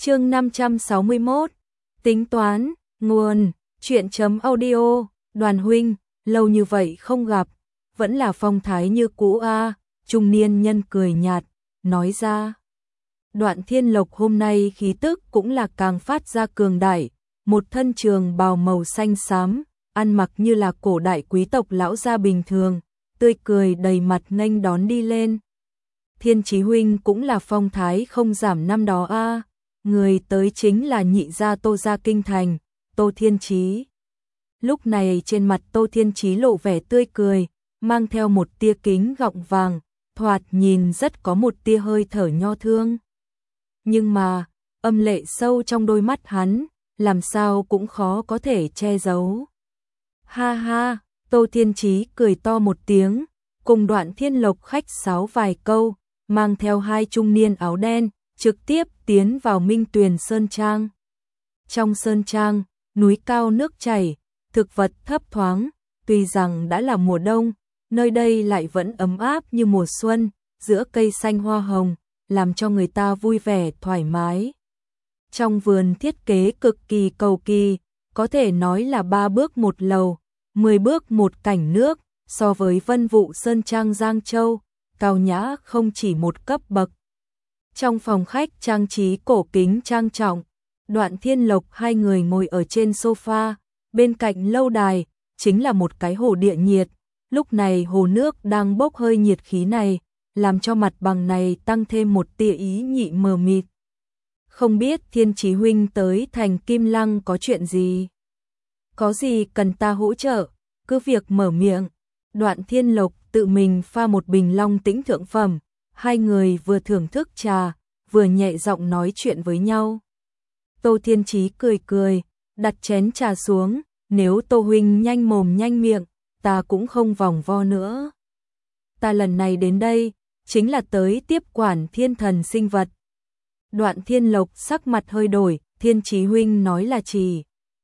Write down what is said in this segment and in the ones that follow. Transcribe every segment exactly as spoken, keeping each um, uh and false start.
Chương năm trăm sáu mươi mốt, tính toán, nguồn, truyện.audio, Đoàn huynh, lâu như vậy không gặp, vẫn là phong thái như cũ a. À, trung niên nhân cười nhạt, nói ra. Đoạn Thiên Lộc hôm nay khí tức cũng là càng phát ra cường đại, một thân trường bào màu xanh xám, ăn mặc như là cổ đại quý tộc lão gia bình thường, tươi cười đầy mặt nghênh đón đi lên. Thiên Chí huynh cũng là phong thái không giảm năm đó a. À. Người tới chính là nhị gia Tô gia kinh thành, Tô Thiên Chí. Lúc này trên mặt Tô Thiên Chí lộ vẻ tươi cười, mang theo một tia kính gọng vàng, thoạt nhìn rất có một tia hơi thở nho thương. Nhưng mà, âm lệ sâu trong đôi mắt hắn, làm sao cũng khó có thể che giấu. Ha ha, Tô Thiên Chí cười to một tiếng, cùng Đoạn Thiên Lộc khách sáo vài câu, mang theo hai trung niên áo đen, trực tiếp tiến vào Minh Tuyền Sơn Trang. Trong Sơn Trang, núi cao nước chảy, thực vật thấp thoáng, tuy rằng đã là mùa đông, nơi đây lại vẫn ấm áp như mùa xuân, giữa cây xanh hoa hồng, làm cho người ta vui vẻ thoải mái. Trong vườn thiết kế cực kỳ cầu kỳ, có thể nói là ba bước một lầu, mười bước một cảnh nước, so với Vân Vụ Sơn Trang Giang Châu, cao nhã không chỉ một cấp bậc. Trong phòng khách trang trí cổ kính trang trọng, Đoạn Thiên Lộc hai người ngồi ở trên sofa, bên cạnh lâu đài, chính là một cái hồ địa nhiệt. Lúc này hồ nước đang bốc hơi nhiệt khí này, làm cho mặt bằng này tăng thêm một tia ý nhị mờ mịt. Không biết Thiên Chí huynh tới thành Kim Lăng có chuyện gì? Có gì cần ta hỗ trợ, cứ việc mở miệng. Đoạn Thiên Lộc tự mình pha một bình long tĩnh thượng phẩm, hai người vừa thưởng thức trà, vừa nhẹ giọng nói chuyện với nhau. Tô Thiên Chí cười cười, đặt chén trà xuống, nếu Tô huynh nhanh mồm nhanh miệng, ta cũng không vòng vo nữa. Ta lần này đến đây, chính là tới tiếp quản thiên thần sinh vật. Đoạn Thiên Lộc sắc mặt hơi đổi, Thiên Chí huynh nói là chỉ.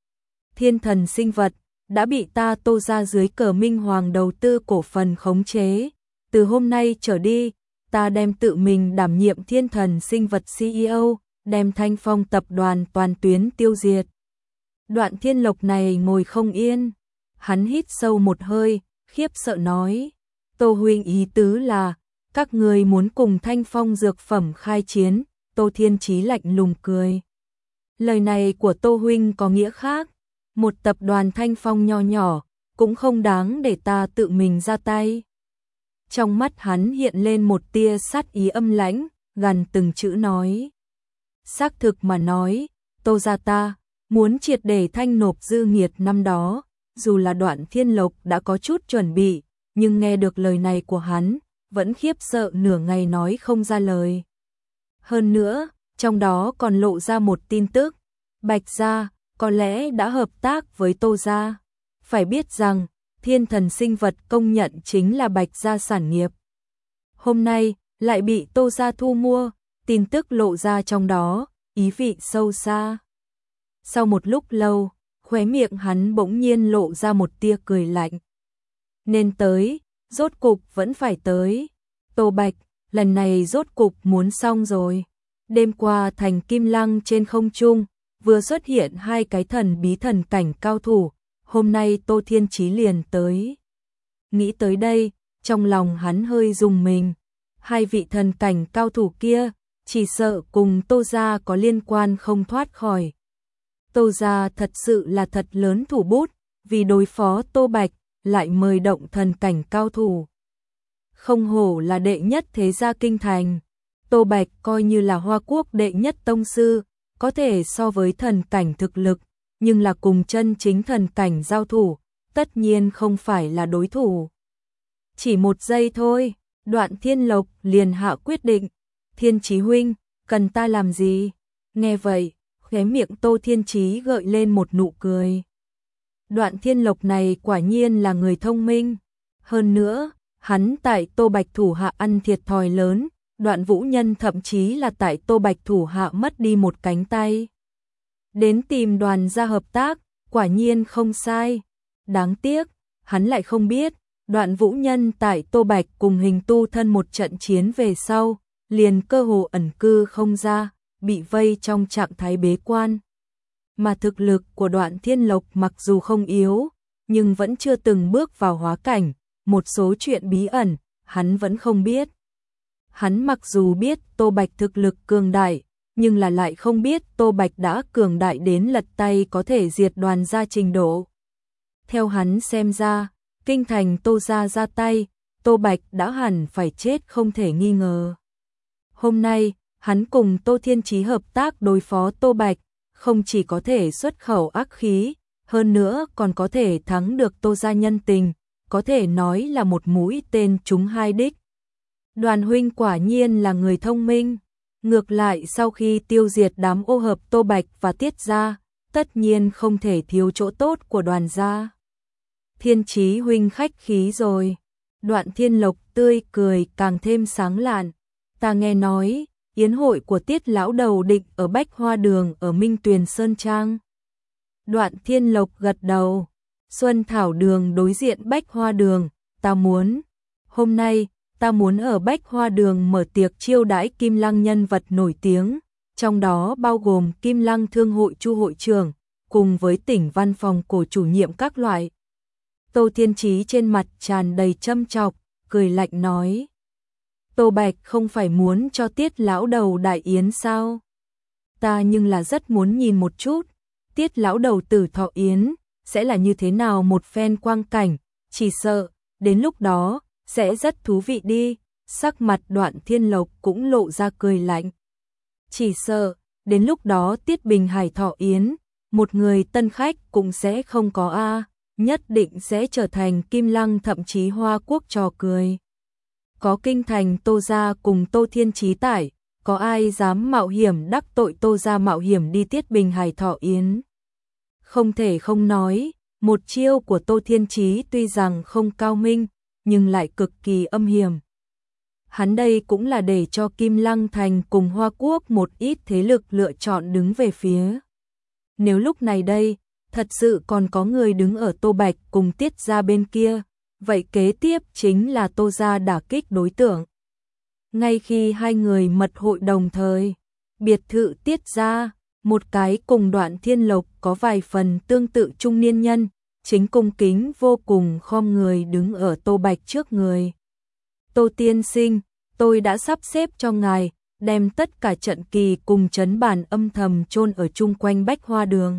Thiên thần sinh vật, đã bị ta Tô gia dưới cờ Minh Hoàng đầu tư cổ phần khống chế. Từ hôm nay trở đi, ta đem tự mình đảm nhiệm thiên thần sinh vật xê e ô, đem Thanh Phong tập đoàn toàn tuyến tiêu diệt. Đoạn Thiên Lộc này ngồi không yên, hắn hít sâu một hơi, khiếp sợ nói, Tô huynh ý tứ là, các người muốn cùng Thanh Phong dược phẩm khai chiến. Tô Thiên Chí lạnh lùng cười. Lời này của Tô huynh có nghĩa khác, một tập đoàn Thanh Phong nho nhỏ, cũng không đáng để ta tự mình ra tay. Trong mắt hắn hiện lên một tia sát ý âm lãnh, gần từng chữ nói. Xác thực mà nói, Tô gia ta, muốn triệt để thanh nộp dư nghiệt năm đó, dù là Đoạn Thiên Lộc đã có chút chuẩn bị, nhưng nghe được lời này của hắn, vẫn khiếp sợ nửa ngày nói không ra lời. Hơn nữa, trong đó còn lộ ra một tin tức, Bạch gia có lẽ đã hợp tác với Tô gia. Phải biết rằng, thiên thần sinh vật công nhận chính là Bạch gia sản nghiệp. Hôm nay, lại bị Tô gia thu mua, tin tức lộ ra trong đó, ý vị sâu xa. Sau một lúc lâu, khóe miệng hắn bỗng nhiên lộ ra một tia cười lạnh. Nên tới, rốt cục vẫn phải tới. Tô Bạch, lần này rốt cục muốn xong rồi. Đêm qua thành Kim Lăng trên không trung, vừa xuất hiện hai cái thần bí thần cảnh cao thủ, hôm nay Tô Thiên Chí liền tới. Nghĩ tới đây, trong lòng hắn hơi rùng mình. Hai vị thần cảnh cao thủ kia, chỉ sợ cùng Tô gia có liên quan không thoát khỏi. Tô gia thật sự là thật lớn thủ bút, vì đối phó Tô Bạch, lại mời động thần cảnh cao thủ. Không hổ là đệ nhất thế gia kinh thành. Tô Bạch coi như là Hoa Quốc đệ nhất tông sư, có thể so với thần cảnh thực lực, nhưng là cùng chân chính thần cảnh giao thủ, tất nhiên không phải là đối thủ. Chỉ một giây thôi, Đoạn Thiên Lộc liền hạ quyết định, Thiên Chí huynh, cần ta làm gì? Nghe vậy, khóe miệng Tô Thiên Chí gợi lên một nụ cười. Đoạn Thiên Lộc này quả nhiên là người thông minh. Hơn nữa, hắn tại Tô Bạch thủ hạ ăn thiệt thòi lớn, Đoạn Vũ Nhân thậm chí là tại Tô Bạch thủ hạ mất đi một cánh tay. Đến tìm Đoàn gia hợp tác, quả nhiên không sai. Đáng tiếc, hắn lại không biết, Đoạn Vũ Nhân tại Tô Bạch cùng Hình Tu thân một trận chiến về sau, liền cơ hồ ẩn cư không ra, bị vây trong trạng thái bế quan. Mà thực lực của Đoạn Thiên Lộc mặc dù không yếu, nhưng vẫn chưa từng bước vào hóa cảnh, một số chuyện bí ẩn, hắn vẫn không biết. Hắn mặc dù biết Tô Bạch thực lực cường đại, nhưng là lại không biết Tô Bạch đã cường đại đến lật tay có thể diệt Đoàn gia trình độ. Theo hắn xem ra, kinh thành Tô gia ra tay, Tô Bạch đã hẳn phải chết không thể nghi ngờ. Hôm nay, hắn cùng Tô Thiên Chí hợp tác đối phó Tô Bạch, không chỉ có thể xuất khẩu ác khí, hơn nữa còn có thể thắng được Tô gia nhân tình, có thể nói là một mũi tên trúng hai đích. Đoàn huynh quả nhiên là người thông minh. Ngược lại sau khi tiêu diệt đám ô hợp Tô Bạch và Tiết gia, tất nhiên không thể thiếu chỗ tốt của Đoàn gia. Thiên Chí huynh khách khí rồi. Đoạn Thiên Lộc tươi cười càng thêm sáng lạn. Ta nghe nói, yến hội của Tiết lão đầu định ở Bách Hoa Đường ở Minh Tuyền Sơn Trang. Đoạn Thiên Lộc gật đầu. Xuân Thảo Đường đối diện Bách Hoa Đường, ta muốn. Hôm nay, ta muốn ở Bách Hoa Đường mở tiệc chiêu đãi Kim Lăng nhân vật nổi tiếng, trong đó bao gồm Kim Lăng Thương hội Chu hội trưởng, cùng với tỉnh văn phòng cổ chủ nhiệm các loại. Tô Thiên Chí trên mặt tràn đầy châm chọc, cười lạnh nói. Tô Bạch không phải muốn cho Tiết lão đầu đại yến sao? Ta nhưng là rất muốn nhìn một chút, Tiết lão đầu tử thọ yến, sẽ là như thế nào một phen quang cảnh, chỉ sợ, đến lúc đó, sẽ rất thú vị đi. Sắc mặt Đoạn Thiên Lộc cũng lộ ra cười lạnh. Chỉ sợ, đến lúc đó Tiết Bình Hải thọ yến, một người tân khách cũng sẽ không có a, nhất định sẽ trở thành Kim Lăng thậm chí Hoa Quốc trò cười. Có kinh thành Tô gia cùng Tô Thiên Chí tải, có ai dám mạo hiểm đắc tội Tô gia mạo hiểm đi Tiết Bình Hải thọ yến. Không thể không nói, một chiêu của Tô Thiên Chí tuy rằng không cao minh, nhưng lại cực kỳ âm hiểm. Hắn đây cũng là để cho Kim Lăng thành cùng Hoa Quốc một ít thế lực lựa chọn đứng về phía. Nếu lúc này đây, thật sự còn có người đứng ở Tô Bạch cùng Tiết gia bên kia, vậy kế tiếp chính là Tô gia đả kích đối tượng. Ngay khi hai người mật hội đồng thời, biệt thự Tiết gia, một cái cùng Đoạn Thiên Lộc có vài phần tương tự trung niên nhân, chính cung kính vô cùng khom người đứng ở Tô Bạch trước người. Tô tiên sinh, tôi đã sắp xếp cho ngài, đem tất cả trận kỳ cùng trấn bản âm thầm chôn ở chung quanh Bách Hoa Đường.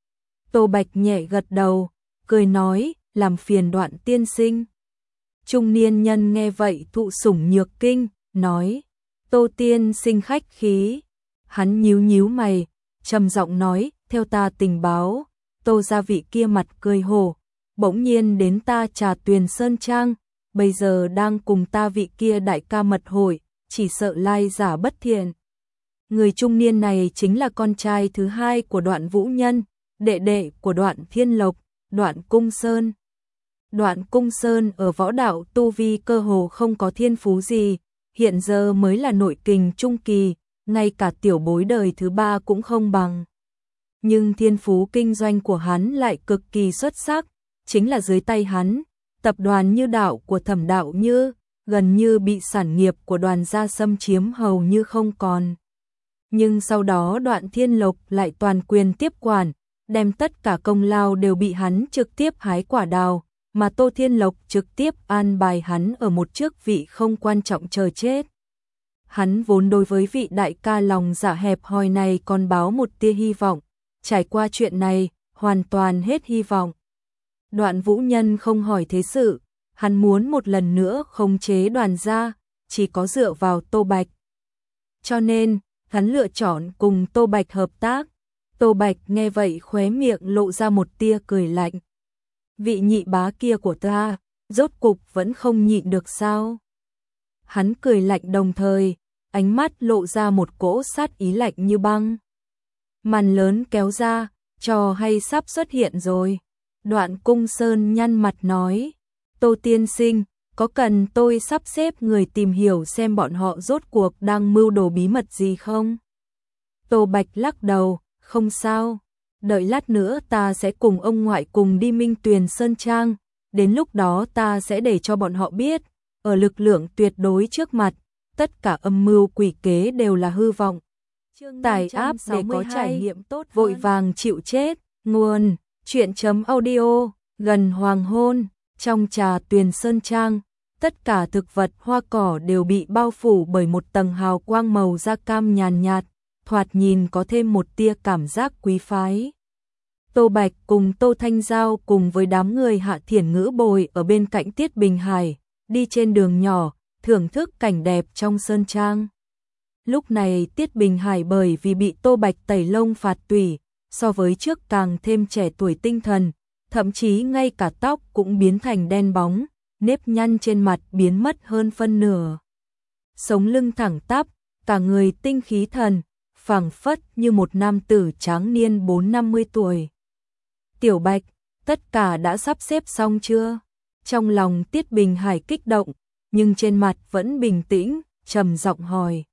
Tô Bạch nhẹ gật đầu, cười nói, làm phiền Đoạn tiên sinh. Trung niên nhân nghe vậy thụ sủng nhược kinh, nói, Tô tiên sinh khách khí. Hắn nhíu nhíu mày, trầm giọng nói, theo ta tình báo, Tô gia vị kia mặt cười hổ, bỗng nhiên đến ta Trà Tuyền Sơn Trang, bây giờ đang cùng ta vị kia đại ca mật hội, chỉ sợ lai giả bất thiện. Người trung niên này chính là con trai thứ hai của Đoạn Vũ Nhân, đệ đệ của Đoạn Thiên Lộc, Đoạn Cung Sơn. Đoạn Cung Sơn ở võ đạo tu vi cơ hồ không có thiên phú gì, hiện giờ mới là nội kình trung kỳ, ngay cả tiểu bối đời thứ ba cũng không bằng. Nhưng thiên phú kinh doanh của hắn lại cực kỳ xuất sắc, chính là dưới tay hắn, tập đoàn Như Đạo của Thẩm Đạo Như, gần như bị sản nghiệp của Đoàn gia xâm chiếm hầu như không còn. Nhưng sau đó Đoạn Thiên Lộc lại toàn quyền tiếp quản, đem tất cả công lao đều bị hắn trực tiếp hái quả đào, mà Tô Thiên Lộc trực tiếp an bài hắn ở một chức vị không quan trọng chờ chết. Hắn vốn đối với vị đại ca lòng dạ hẹp hòi này còn báo một tia hy vọng, trải qua chuyện này, hoàn toàn hết hy vọng. Đoạn Vũ Nhân không hỏi thế sự, hắn muốn một lần nữa khống chế Đoàn gia, chỉ có dựa vào Tô Bạch. Cho nên, hắn lựa chọn cùng Tô Bạch hợp tác. Tô Bạch nghe vậy khóe miệng lộ ra một tia cười lạnh. Vị nhị bá kia của ta, rốt cục vẫn không nhịn được sao? Hắn cười lạnh đồng thời, ánh mắt lộ ra một cỗ sát ý lạnh như băng. Màn lớn kéo ra, trò hay sắp xuất hiện rồi. Đoạn Cung Sơn nhăn mặt nói, Tô tiên sinh, có cần tôi sắp xếp người tìm hiểu xem bọn họ rốt cuộc đang mưu đồ bí mật gì không? Tô Bạch lắc đầu, không sao, đợi lát nữa ta sẽ cùng ông ngoại cùng đi Minh Tuyền Sơn Trang, đến lúc đó ta sẽ để cho bọn họ biết, ở lực lượng tuyệt đối trước mặt, tất cả âm mưu quỷ kế đều là hư vọng. Tải app để có trải nghiệm tốt hơn. Vội vàng chịu chết. Nguồn chuyện chấm audio. Gần hoàng hôn, trong trà Tuyền Sơn Trang, tất cả thực vật hoa cỏ đều bị bao phủ bởi một tầng hào quang màu da cam nhàn nhạt, thoạt nhìn có thêm một tia cảm giác quý phái. Tô Bạch cùng Tô Thanh Giao cùng với đám người Hạ Thiển Ngữ bồi ở bên cạnh Tiết Bình Hải, đi trên đường nhỏ, thưởng thức cảnh đẹp trong sơn trang. Lúc này Tiết Bình Hải bởi vì bị Tô Bạch tẩy lông phạt tủy, so với trước càng thêm trẻ tuổi tinh thần, thậm chí ngay cả tóc cũng biến thành đen bóng, nếp nhăn trên mặt biến mất hơn phân nửa. Sống lưng thẳng tắp, cả người tinh khí thần, phảng phất như một nam tử tráng niên bốn năm mươi tuổi. Tiểu Bạch, tất cả đã sắp xếp xong chưa? Trong lòng Tiết Bình Hải kích động, nhưng trên mặt vẫn bình tĩnh, trầm giọng hỏi.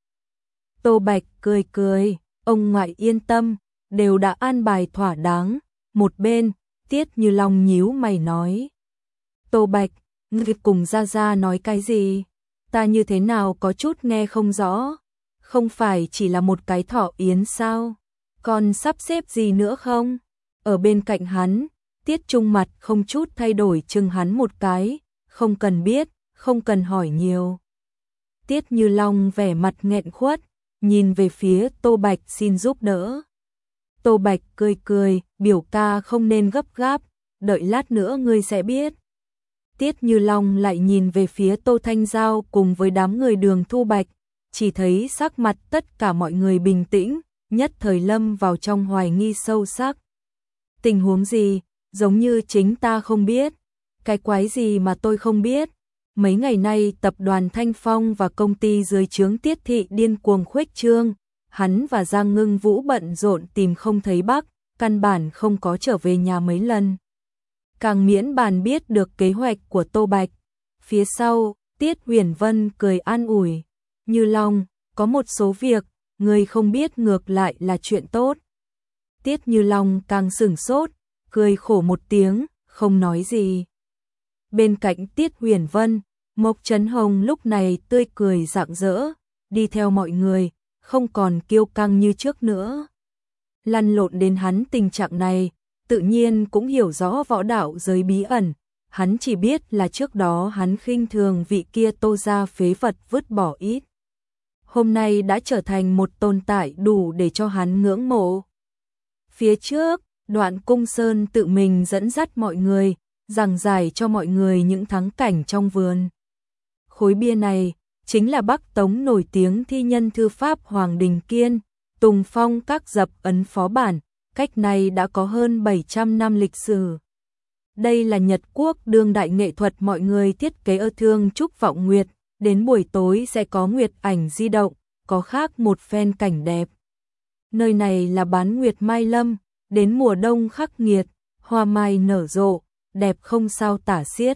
Tô Bạch cười cười, ông ngoại yên tâm, đều đã an bài thỏa đáng. Một bên, Tiết Như Long nhíu mày nói. Tô Bạch, ngươi cùng Gia Gia nói cái gì? Ta như thế nào có chút nghe không rõ? Không phải chỉ là một cái thọ yến sao? Còn sắp xếp gì nữa không? Ở bên cạnh hắn, Tiết Trung mặt không chút thay đổi chừng hắn một cái, không cần biết, không cần hỏi nhiều. Tiết Như Long vẻ mặt nghẹn khuất, nhìn về phía Tô Bạch xin giúp đỡ. Tô Bạch cười cười, biểu ca không nên gấp gáp, đợi lát nữa ngươi sẽ biết. Tiết Như Long lại nhìn về phía Tô Thanh Giao cùng với đám người Đường Thu Bạch, chỉ thấy sắc mặt tất cả mọi người bình tĩnh, nhất thời lâm vào trong hoài nghi sâu sắc. Tình huống gì, giống như chính ta không biết. Cái quái gì mà tôi không biết? Mấy ngày nay tập đoàn Thanh Phong và công ty dưới trướng Tiết Thị điên cuồng khuếch trương, hắn và Giang Ngưng Vũ bận rộn tìm không thấy Bắc, căn bản không có trở về nhà mấy lần. Càng miễn bàn biết được kế hoạch của Tô Bạch. Phía sau, Tiết Huyền Vân cười an ủi. Như Long, có một số việc, người không biết ngược lại là chuyện tốt. Tiết Như Long càng sửng sốt, cười khổ một tiếng, không nói gì. Bên cạnh Tiết Huyền Vân, Mộc Trấn Hồng lúc này tươi cười rạng rỡ, đi theo mọi người, không còn kiêu căng như trước nữa. Lăn lộn đến hắn tình trạng này, tự nhiên cũng hiểu rõ võ đạo giới bí ẩn, hắn chỉ biết là trước đó hắn khinh thường vị kia Tô gia phế vật vứt bỏ ít. Hôm nay đã trở thành một tồn tại đủ để cho hắn ngưỡng mộ. Phía trước, Đoạn Cung Sơn tự mình dẫn dắt mọi người, giảng giải cho mọi người những thắng cảnh trong vườn. Khối bia này chính là Bắc Tống nổi tiếng thi nhân thư pháp Hoàng Đình Kiên, Tùng Phong các dập ấn phó bản, cách này đã có hơn bảy trăm năm lịch sử. Đây là Nhật Quốc đương đại nghệ thuật mọi người thiết kế ở Thương Trúc Vọng Nguyệt, đến buổi tối sẽ có nguyệt ảnh di động, có khác một phen cảnh đẹp. Nơi này là bán nguyệt mai lâm, đến mùa đông khắc nghiệt, hoa mai nở rộ, đẹp không sao tả xiết.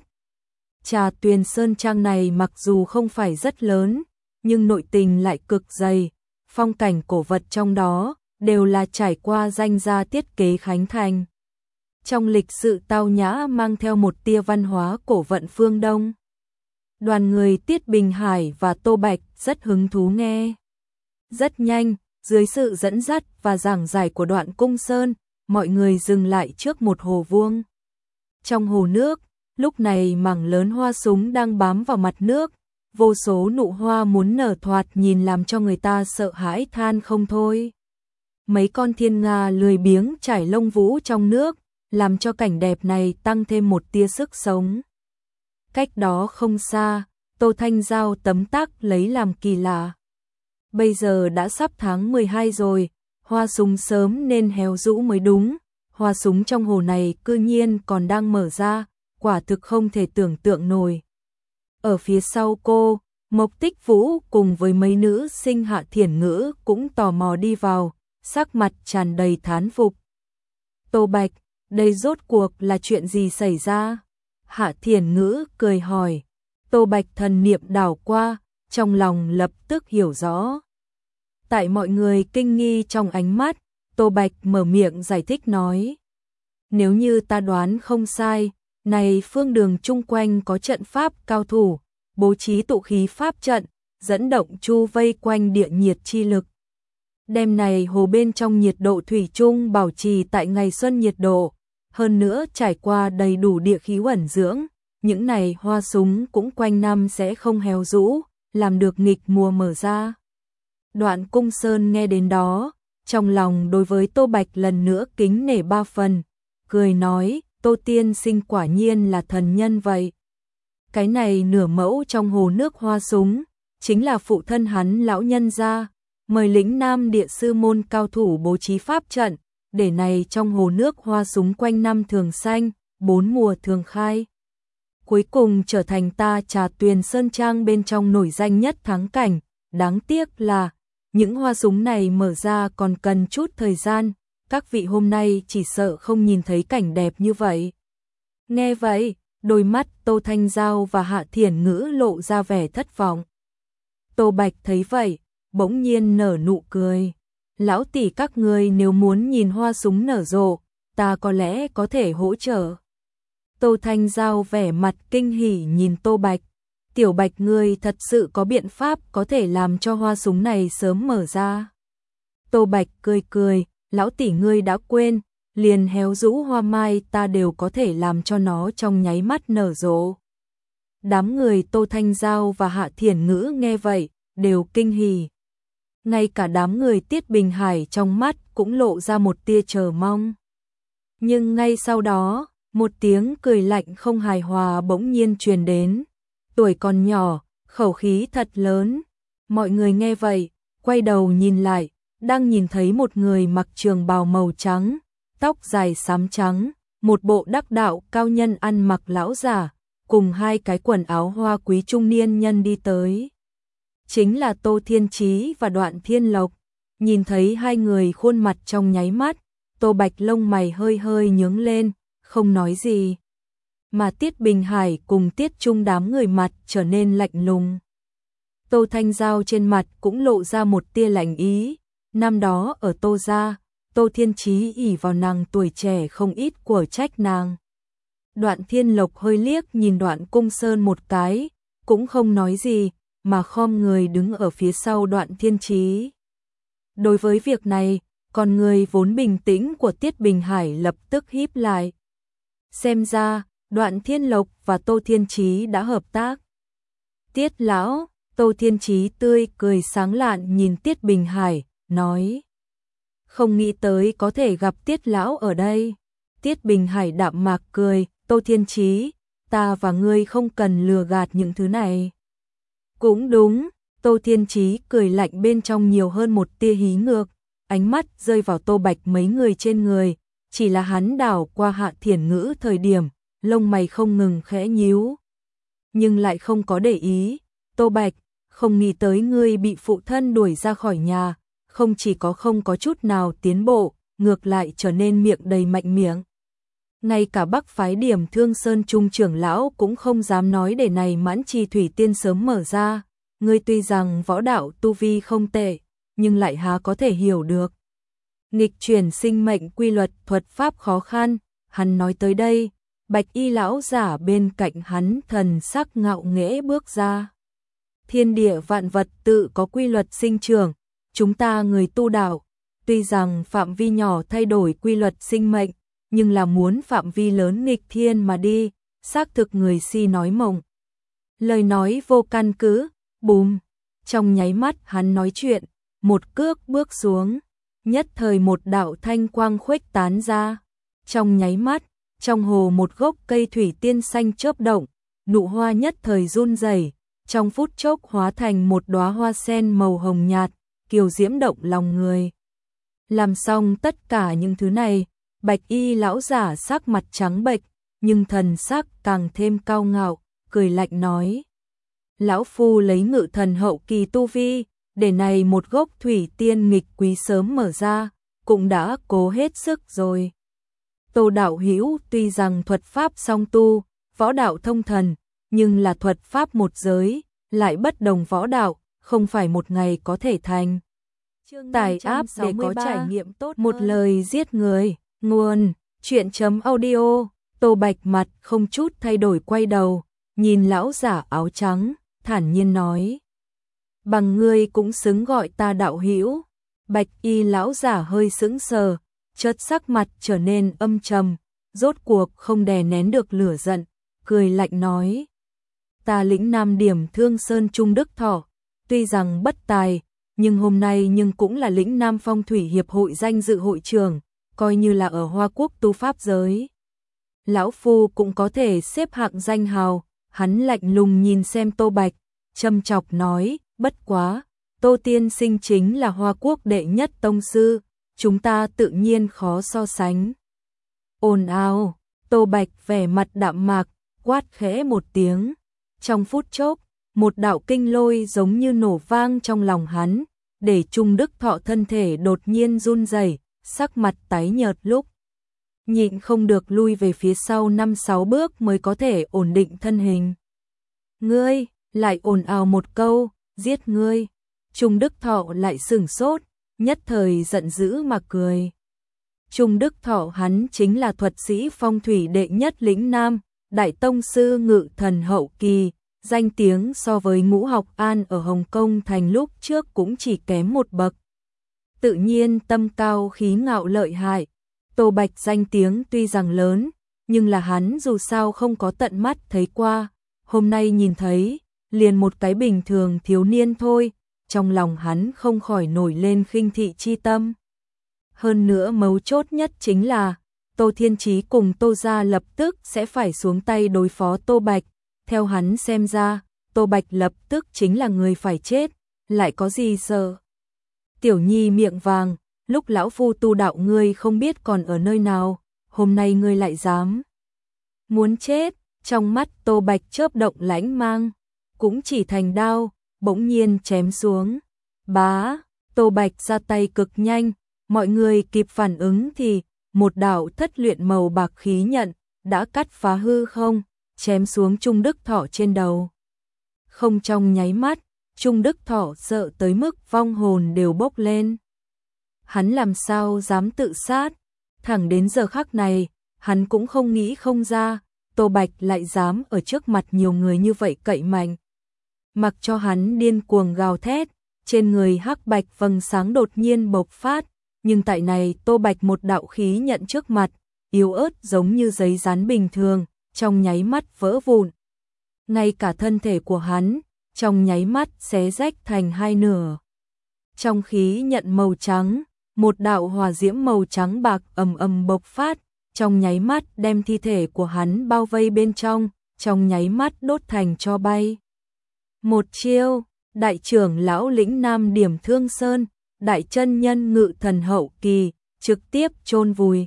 Trà Tuyền Sơn Trang này mặc dù không phải rất lớn, nhưng nội tình lại cực dày, phong cảnh cổ vật trong đó đều là trải qua danh gia thiết kế khánh thành. Trong lịch sự tao nhã mang theo một tia văn hóa cổ vận phương Đông. Đoàn người Tiết Bình Hải và Tô Bạch rất hứng thú nghe. Rất nhanh, dưới sự dẫn dắt và giảng giải của Đoạn Cung Sơn, mọi người dừng lại trước một hồ vuông. Trong hồ nước, lúc này mảng lớn hoa súng đang bám vào mặt nước, vô số nụ hoa muốn nở thoạt nhìn làm cho người ta sợ hãi than không thôi. Mấy con thiên nga lười biếng trải lông vũ trong nước, làm cho cảnh đẹp này tăng thêm một tia sức sống. Cách đó không xa, Tô Thanh Giao tấm tắc lấy làm kỳ lạ. Bây giờ đã sắp tháng mười hai rồi, hoa súng sớm nên héo rũ mới đúng, hoa súng trong hồ này cư nhiên còn đang mở ra, quả thực không thể tưởng tượng nổi. Ở phía sau cô, Mộc Tích Vũ cùng với mấy nữ sinh Hạ Thiển Ngữ cũng tò mò đi vào, sắc mặt tràn đầy thán phục. Tô Bạch, đây rốt cuộc là chuyện gì xảy ra? Hạ Thiển Ngữ cười hỏi. Tô Bạch thần niệm đảo qua, trong lòng lập tức hiểu rõ. Tại mọi người kinh nghi trong ánh mắt, Tô Bạch mở miệng giải thích nói. Nếu như ta đoán không sai, này phương đường chung quanh có trận pháp cao thủ, bố trí tụ khí pháp trận, dẫn động chu vây quanh địa nhiệt chi lực. Đêm này hồ bên trong nhiệt độ thủy chung bảo trì tại ngày xuân nhiệt độ, hơn nữa trải qua đầy đủ địa khí ẩn dưỡng, những này hoa súng cũng quanh năm sẽ không héo rũ, làm được nghịch mùa mở ra. Đoạn Cung Sơn nghe đến đó, trong lòng đối với Tô Bạch lần nữa kính nể ba phần, cười nói, Tô tiên sinh quả nhiên là thần nhân vậy. Cái này nửa mẫu trong hồ nước hoa súng, chính là phụ thân hắn lão nhân gia, mời lĩnh nam địa sư môn cao thủ bố trí pháp trận, để này trong hồ nước hoa súng quanh năm thường xanh, bốn mùa thường khai. Cuối cùng trở thành ta Trà Tuyền Sơn Trang bên trong nổi danh nhất thắng cảnh, đáng tiếc là những hoa súng này mở ra còn cần chút thời gian, các vị hôm nay chỉ sợ không nhìn thấy cảnh đẹp như vậy. Nghe vậy, đôi mắt Tô Thanh Giao và Hạ Thiển Ngữ lộ ra vẻ thất vọng. Tô Bạch thấy vậy, bỗng nhiên nở nụ cười. Lão tỷ các ngươi nếu muốn nhìn hoa súng nở rộ, ta có lẽ có thể hỗ trợ. Tô Thanh Giao vẻ mặt kinh hỉ nhìn Tô Bạch. Tiểu Bạch ngươi thật sự có biện pháp có thể làm cho hoa súng này sớm mở ra. Tô Bạch cười cười, lão tỷ ngươi đã quên, liền héo rũ hoa mai ta đều có thể làm cho nó trong nháy mắt nở rộ. Đám người Tô Thanh Giao và Hạ Thiển Ngữ nghe vậy, đều kinh hỉ. Ngay cả đám người Tiết Bình Hải trong mắt cũng lộ ra một tia chờ mong. Nhưng ngay sau đó, một tiếng cười lạnh không hài hòa bỗng nhiên truyền đến. Tuổi còn nhỏ, khẩu khí thật lớn. Mọi người nghe vậy, quay đầu nhìn lại, đang nhìn thấy một người mặc trường bào màu trắng, tóc dài xám trắng, một bộ đắc đạo cao nhân ăn mặc lão giả, cùng hai cái quần áo hoa quý trung niên nhân đi tới. Chính là Tô Thiên Chí và Đoạn Thiên Lộc. Nhìn thấy hai người khuôn mặt trong nháy mắt, Tô Bạch lông mày hơi hơi nhướng lên, không nói gì. Mà Tiết Bình Hải cùng Tiết Trung đám người mặt trở nên lạnh lùng. Tô Thanh Giao trên mặt cũng lộ ra một tia lạnh ý. Năm đó ở Tô gia, Tô Thiên Chí ỷ vào nàng tuổi trẻ không ít của trách nàng. Đoạn Thiên Lộc hơi liếc nhìn Đoạn Cung Sơn một cái, cũng không nói gì, mà khom người đứng ở phía sau Đoạn Thiên Chí. Đối với việc này, con người vốn bình tĩnh của Tiết Bình Hải lập tức híp lại. Xem ra, Đoạn Thiên Lộc và Tô Thiên Chí đã hợp tác. Tiết lão, Tô Thiên Chí tươi cười sáng lạn nhìn Tiết Bình Hải, nói. Không nghĩ tới có thể gặp Tiết lão ở đây. Tiết Bình Hải đạm mạc cười, Tô Thiên Chí, ta và ngươi không cần lừa gạt những thứ này. Cũng đúng, Tô Thiên Chí cười lạnh bên trong nhiều hơn một tia hí ngược, ánh mắt rơi vào Tô Bạch mấy người trên người, chỉ là hắn đảo qua Hạ Thiển Ngữ thời điểm, lông mày không ngừng khẽ nhíu. Nhưng lại không có để ý, Tô Bạch, không nghĩ tới ngươi bị phụ thân đuổi ra khỏi nhà, không chỉ có không có chút nào tiến bộ, ngược lại trở nên miệng đầy mạnh miệng. Ngay cả Bắc phái Điểm Thương Sơn Trung trưởng lão cũng không dám nói để này Mãn Trì Thủy Tiên sớm mở ra, ngươi tuy rằng võ đạo tu vi không tệ, nhưng lại há có thể hiểu được. Nghịch chuyển sinh mệnh quy luật thuật pháp khó khăn, hắn nói tới đây, Bạch Y lão giả bên cạnh hắn thần sắc ngạo nghễ bước ra. Thiên địa vạn vật tự có quy luật sinh trưởng, chúng ta người tu đạo, tuy rằng phạm vi nhỏ thay đổi quy luật sinh mệnh, nhưng là muốn phạm vi lớn nghịch thiên mà đi, xác thực người si nói mộng. Lời nói vô căn cứ, bùm, trong nháy mắt hắn nói chuyện, một cước bước xuống, nhất thời một đạo thanh quang khuếch tán ra. Trong nháy mắt, trong hồ một gốc cây thủy tiên xanh chớp động, nụ hoa nhất thời run rẩy, trong phút chốc hóa thành một đóa hoa sen màu hồng nhạt, kiều diễm động lòng người. Làm xong tất cả những thứ này, Bạch Y lão giả sắc mặt trắng bệch, nhưng thần sắc càng thêm cao ngạo, cười lạnh nói: "Lão phu lấy ngự thần hậu kỳ tu vi, để này một gốc thủy tiên nghịch quý sớm mở ra, cũng đã cố hết sức rồi." Tô đạo hữu tuy rằng thuật pháp song tu, võ đạo thông thần, nhưng là thuật pháp một giới, lại bất đồng võ đạo, không phải một ngày có thể thành. Tải áp để có trải nghiệm tốt một hơn. Lời giết người, nguồn, chuyện chấm audio, Tô Bạch mặt không chút thay đổi quay đầu, nhìn lão giả áo trắng, thản nhiên nói: "Bằng ngươi cũng xứng gọi ta đạo hữu." Bạch y lão giả hơi sững sờ, chợt sắc mặt trở nên âm trầm, rốt cuộc không đè nén được lửa giận, cười lạnh nói. Ta lĩnh Nam điểm Thương Sơn Trung Đức Thọ, tuy rằng bất tài, nhưng hôm nay nhưng cũng là lĩnh Nam Phong Thủy Hiệp hội danh dự hội trưởng, coi như là ở Hoa Quốc tu pháp giới. Lão Phu cũng có thể xếp hạng danh hào, hắn lạnh lùng nhìn xem Tô Bạch, châm chọc nói, bất quá, Tô tiên sinh chính là Hoa Quốc đệ nhất tông sư, chúng ta tự nhiên khó so sánh. Ồn ào, Tô Bạch vẻ mặt đạm mạc, quát khẽ một tiếng. Trong phút chốc, một đạo kinh lôi giống như nổ vang trong lòng hắn, để Trung Đức Thọ thân thể đột nhiên run rẩy, sắc mặt tái nhợt lúc nhịn không được lui về phía sau năm sáu bước mới có thể ổn định thân hình. Ngươi, lại ồn ào một câu, giết ngươi. Trung Đức Thọ lại sửng sốt, nhất thời giận dữ mà cười. Trung Đức Thọ hắn chính là thuật sĩ phong thủy đệ nhất lĩnh Nam, đại tông sư ngự thần hậu kỳ, danh tiếng so với Ngũ Học An ở Hồng Kông thành lúc trước cũng chỉ kém một bậc. Tự nhiên tâm cao khí ngạo lợi hại, Tô Bạch danh tiếng tuy rằng lớn, nhưng là hắn dù sao không có tận mắt thấy qua, hôm nay nhìn thấy, liền một cái bình thường thiếu niên thôi, trong lòng hắn không khỏi nổi lên khinh thị chi tâm. Hơn nữa mấu chốt nhất chính là, Tô Thiên Chí cùng Tô gia lập tức sẽ phải xuống tay đối phó Tô Bạch, theo hắn xem ra, Tô Bạch lập tức chính là người phải chết, lại có gì sợ. Tiểu Nhi miệng vàng, lúc lão phu tu đạo ngươi không biết còn ở nơi nào, hôm nay ngươi lại dám. Muốn chết, trong mắt Tô Bạch chớp động lãnh mang, cũng chỉ thành đao, bỗng nhiên chém xuống. Bá, Tô Bạch ra tay cực nhanh, mọi người kịp phản ứng thì một đạo thất luyện màu bạc khí nhận đã cắt phá hư không, chém xuống Trung Đức Thọ trên đầu. Không trong nháy mắt, Trung Đức Thọ sợ tới mức vong hồn đều bốc lên. Hắn làm sao dám tự sát, thẳng đến giờ khắc này, hắn cũng không nghĩ không ra, Tô Bạch lại dám ở trước mặt nhiều người như vậy cậy mạnh. Mặc cho hắn điên cuồng gào thét, trên người hắc bạch vầng sáng đột nhiên bộc phát, nhưng tại này Tô Bạch một đạo khí nhận trước mặt, yếu ớt giống như giấy dán bình thường, trong nháy mắt vỡ vụn. Ngay cả thân thể của hắn, trong nháy mắt xé rách thành hai nửa. Trong khí nhận màu trắng, một đạo hỏa diễm màu trắng bạc ầm ầm bộc phát, trong nháy mắt đem thi thể của hắn bao vây bên trong, trong nháy mắt đốt thành tro bay. Một chiêu, đại trưởng lão lĩnh Nam điểm Thương Sơn, đại chân nhân ngự thần hậu kỳ, trực tiếp chôn vùi.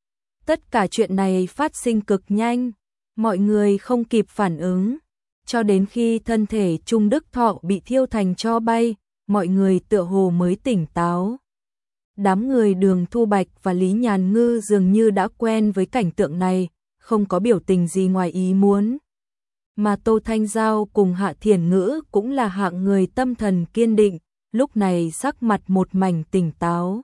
Tất cả chuyện này phát sinh cực nhanh, mọi người không kịp phản ứng, cho đến khi thân thể Trung Đức Thọ bị thiêu thành tro bay, mọi người tựa hồ mới tỉnh táo. Đám người Đường Thu Bạch và Lý Nhàn Ngư dường như đã quen với cảnh tượng này, không có biểu tình gì ngoài ý muốn. Mà Tô Thanh Giao cùng Hạ Thiền Ngữ cũng là hạng người tâm thần kiên định, lúc này sắc mặt một mảnh tỉnh táo.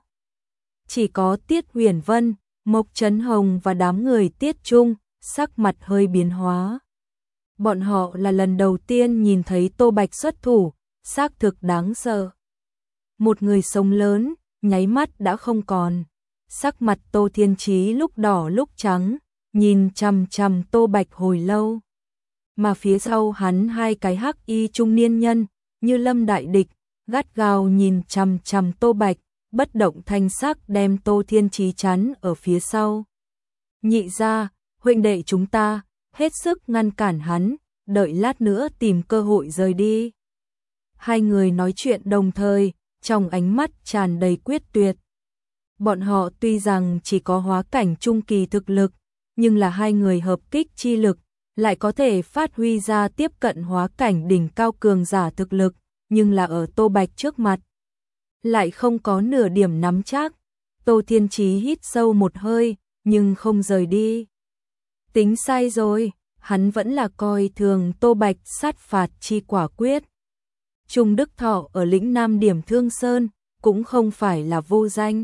Chỉ có Tiết Huyền Vân, Mộc Trấn Hồng và đám người Tiết Trung, sắc mặt hơi biến hóa. Bọn họ là lần đầu tiên nhìn thấy Tô Bạch xuất thủ, xác thực đáng sợ. Một người sống lớn, nháy mắt đã không còn. Sắc mặt Tô Thiên Chí lúc đỏ lúc trắng, nhìn chằm chằm Tô Bạch hồi lâu. Mà phía sau hắn hai cái hắc y trung niên nhân, như lâm đại địch, gắt gao nhìn chằm chằm Tô Bạch, bất động thanh sắc đem Tô Thiên Chí chắn ở phía sau. Nhị gia, huynh đệ chúng ta, hết sức ngăn cản hắn, đợi lát nữa tìm cơ hội rời đi. Hai người nói chuyện đồng thời, trong ánh mắt tràn đầy quyết tuyệt. Bọn họ tuy rằng chỉ có hóa cảnh trung kỳ thực lực, nhưng là hai người hợp kích chi lực, lại có thể phát huy ra tiếp cận hóa cảnh đỉnh cao cường giả thực lực, nhưng là ở Tô Bạch trước mặt. Lại không có nửa điểm nắm chắc. Tô Thiên Chí hít sâu một hơi, nhưng không rời đi. Tính sai rồi, hắn vẫn là coi thường Tô Bạch sát phạt chi quả quyết. Trung Đức Thọ ở lĩnh Nam điểm Thương Sơn, cũng không phải là vô danh.